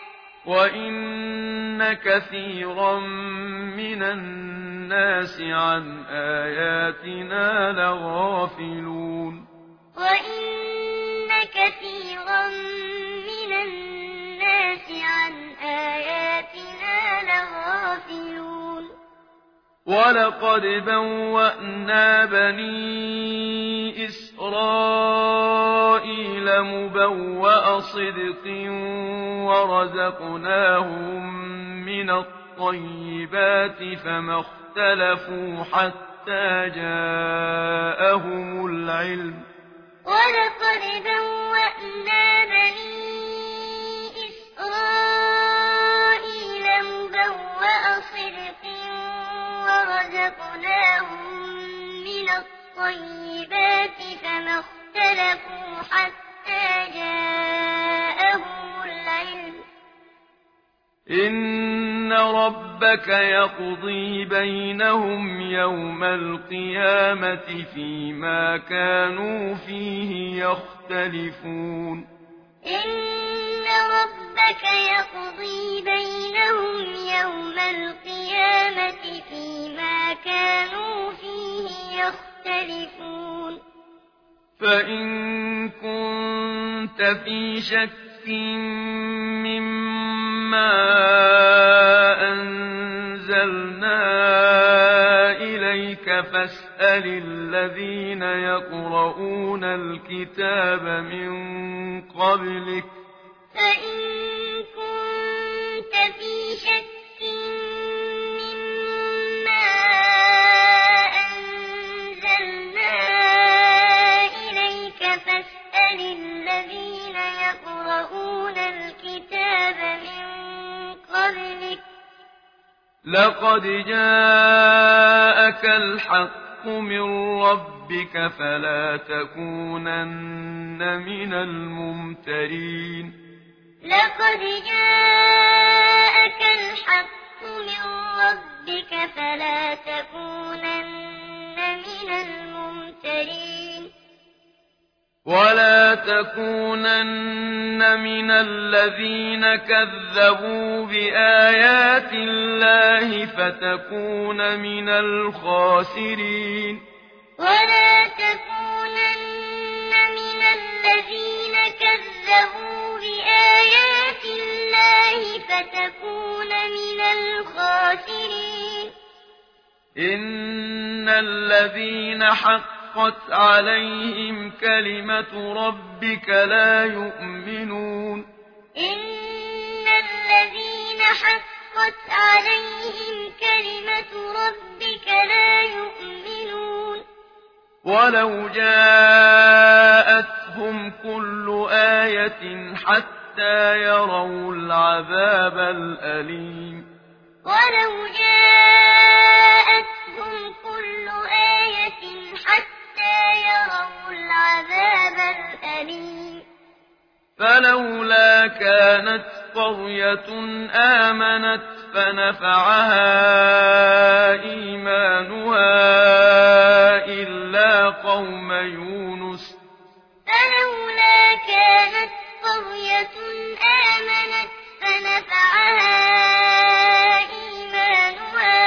وإن كثيرا من الناس عن آياتنا لغافلون. وإن كثيرا من الناس عن آياتنا لغافلون. ولقد بوأنا بني إسرائيل إسرائيل مبوأ صدق ورزقناهم من الطيبات فما اختلفوا حتى جاءهم العلم ولقد بوأنا بني إسرائيل مبوأ صدق ورزقناهم من الطيبات فما اختلفوا حتى جاءهم العلم إن ربك يقضي بينهم يوم القيامة فيما كانوا فيه يختلفون إن ربك يقضي بينهم يوم القيامة فيما كانوا فيه يختلفون فإن كنت في شك مما أنزلنا إليك فاسأل الذين يقرؤون الكتاب من قبلك فإن كنت في شك مما أنزلنا إليك فاسأل الذين يقرؤون الكتاب من قبلك لقد جاءك الحق من ربك فلا تكونن من الممترين لقد جاءك الحق من ربك فلا تكونن من الممترين ولا تكونن من الذين كذبوا بآيات الله فتكون من الخاسرين ولا تكونن من الذين كذبوا بآيات الله فتكون من الخاسرين إن الذين حقت عليهم كلمة ربك لا يؤمنون إن الذين حقت عليهم كلمة ربك لا يؤمنون ولو جاءتهم كل آية حتى يروا العذاب الأليم ولو جاءتهم كل آية حتى يروا العذاب الأليم فلولا كانت قرية آمنت فنفعها إيمانها إلا قوم يونس فلولا كانت قرية آمنت فنفعها إيمانها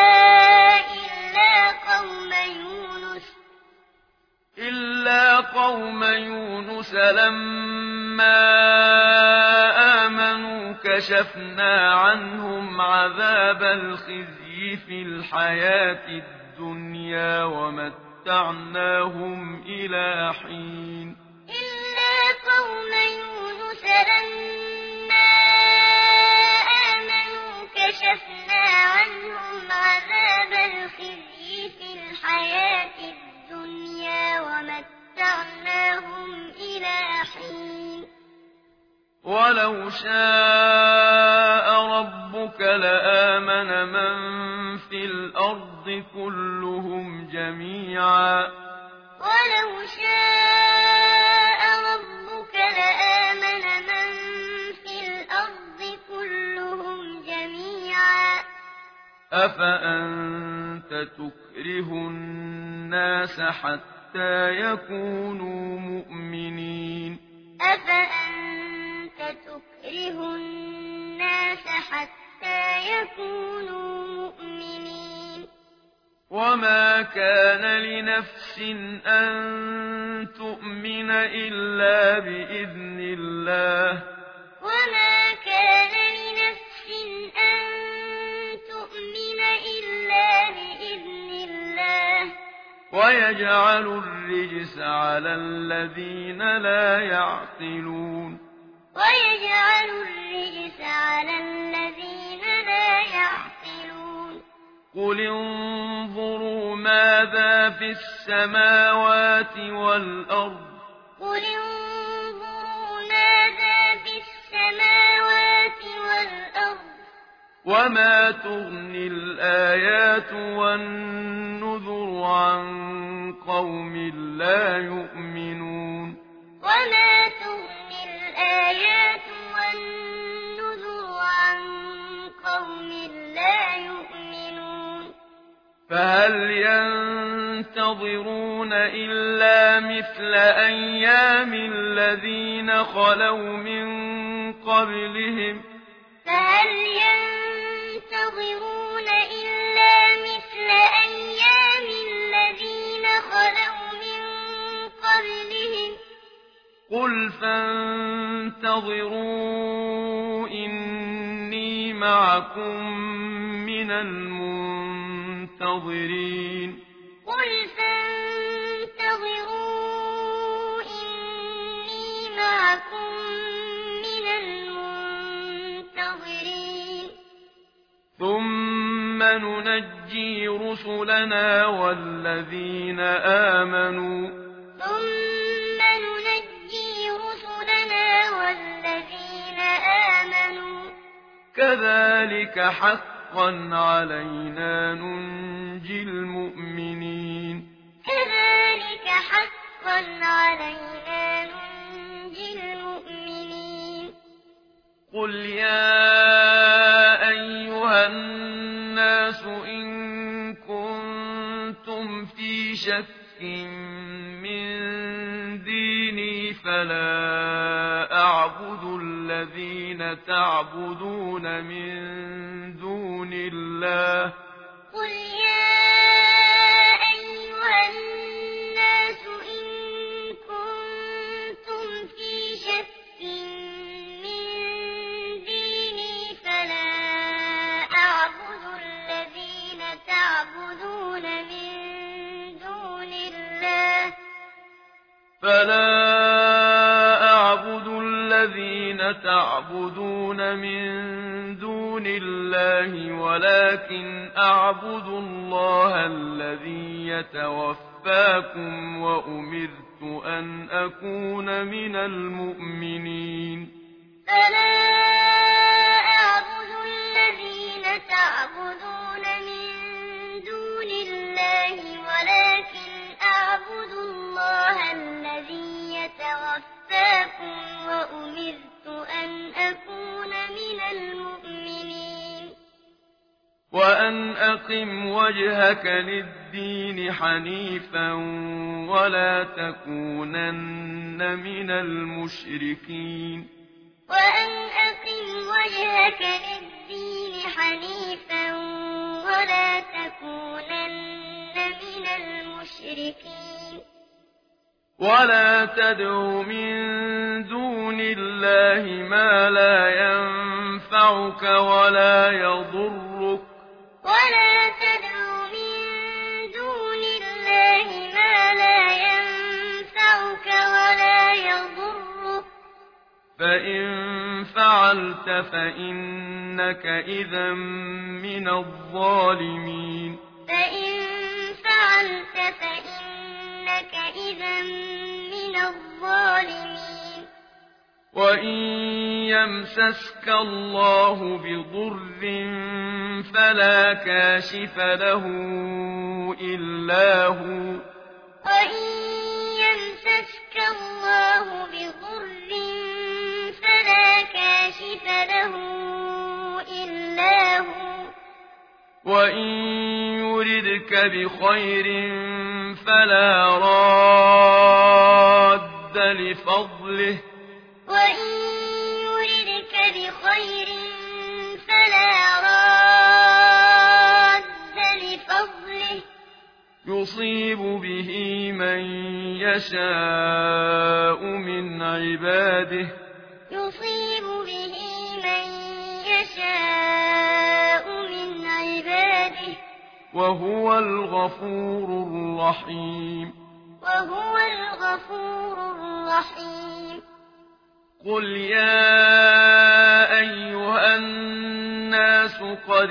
إلا قوم يونس لما آمنوا كشفنا عنهم عذاب الخزي في الحياة الدنيا ومتعناهم إلى حين إلا قوم يونس لما آمنوا كشفنا عنهم عذاب الخزي في الحياة الدنيا ومتعناهم إلى حين ولو شاء ربك لآمن من في الأرض كلهم جميعا ولو شاء ربك لآمن من في الأرض كلهم جميعا أفأنت تكره الناس حتى يكونوا مؤمنين أفأنت تكره الناس حتى يكونوا مؤمنين وما كان لنفس أن تؤمن إلا بإذن الله وما كان لنفس أن تؤمن إلا بإذن الله ويجعل الرجس على الذين لا يعقلون ويجعل الرجس على الذين لا يعقلون قل انظروا ماذا في السماوات والأرض قل انظروا ماذا في السماوات والأرض وما تغني الآيات والنذر عن قوم لا يؤمنون وما تغني الآيات والنذر عن قوم لا يؤمنون فهل ينتظرون إلا مثل أيام الذين خلوا من قبلهم فهل ينتظرون إلا مثل أيام الذين خلوا من قبلهم قل فانتظروا إني معكم من المنتظرين قل فانتظروا إني معكم من المنتظرين ثم ننجي رسلنا والذين آمنوا ثم ننجي رسلنا والذين آمنوا كذلك حقا علينا ننجي المؤمنين كذلك حقا علينا ننجي المؤمنين قل يا أيها الناس إن كنتم في شك من ديني فلا أعبد الذين تعبدون من دون الله قل يا أيها الناس إن كنتم في شك من ديني فلا أعبد الذين تعبدون من دون الله ولكن أعبد الله الذي يتوفاكم وأمرت أن أكون من المؤمنين فلا أعبد الذين تعبدون من دون الله ولكن أعبد الله الذي يتوفاكم وأمرت أن أكون من المؤمنين وأن أقم وجهك للدين حنيفا ولا تكونن من المشركين وأن أقم وجهك للدين حنيفا ولا تكونن من المشركين ولا تدع من دون الله ما لا ينفعك ولا يضرك ولا تدع من دون الله ما لا ينفعك ولا يضرك فإن فعلت فإنك إذا من الظالمين فإن فعلت فإنك إذا من الظالمين وإن يمسسك الله بضر فلا كاشف له إلا هو وإن يمسسك الله بضر فلا كاشف له إلا هو وإن يردك بخير فلا راد لفضله وإن يردك بخير فلا راد لفضله يصيب به من يشاء من عباده يصيب به من يشاء من عباده وهو الغفور الرحيم وهو الغفور الرحيم قل يا أيها الناس قد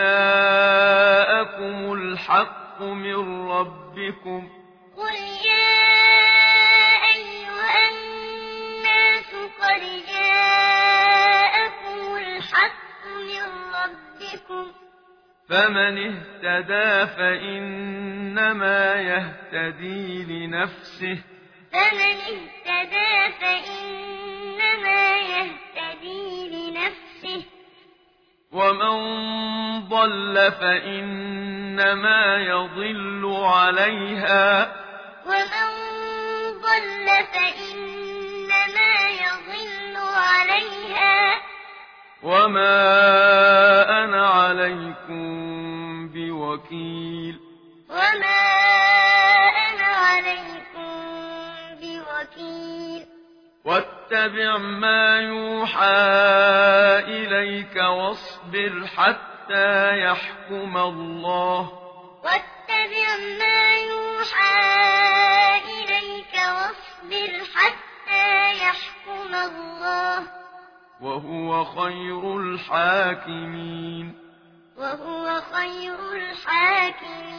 جاءكم الحق من ربكم قل يا أيها الناس قد جاءكم الحق من ربكم فمن اهتدى فإنما يهتدي لنفسه فمن اهتدى فإنما يهتدي لنفسه ومن ضل فإنما يضل عليها ومن ضل فإنما يضل عليها وما أنا عليكم بوكيل وما أنا عليكم بوكيل واتبع ما يوحى إليك واصبر حتى يحكم الله واتبع ما يوحى إليك واصبر حتى يحكم الله وهو خير الحاكمين وهو خير الحاكمين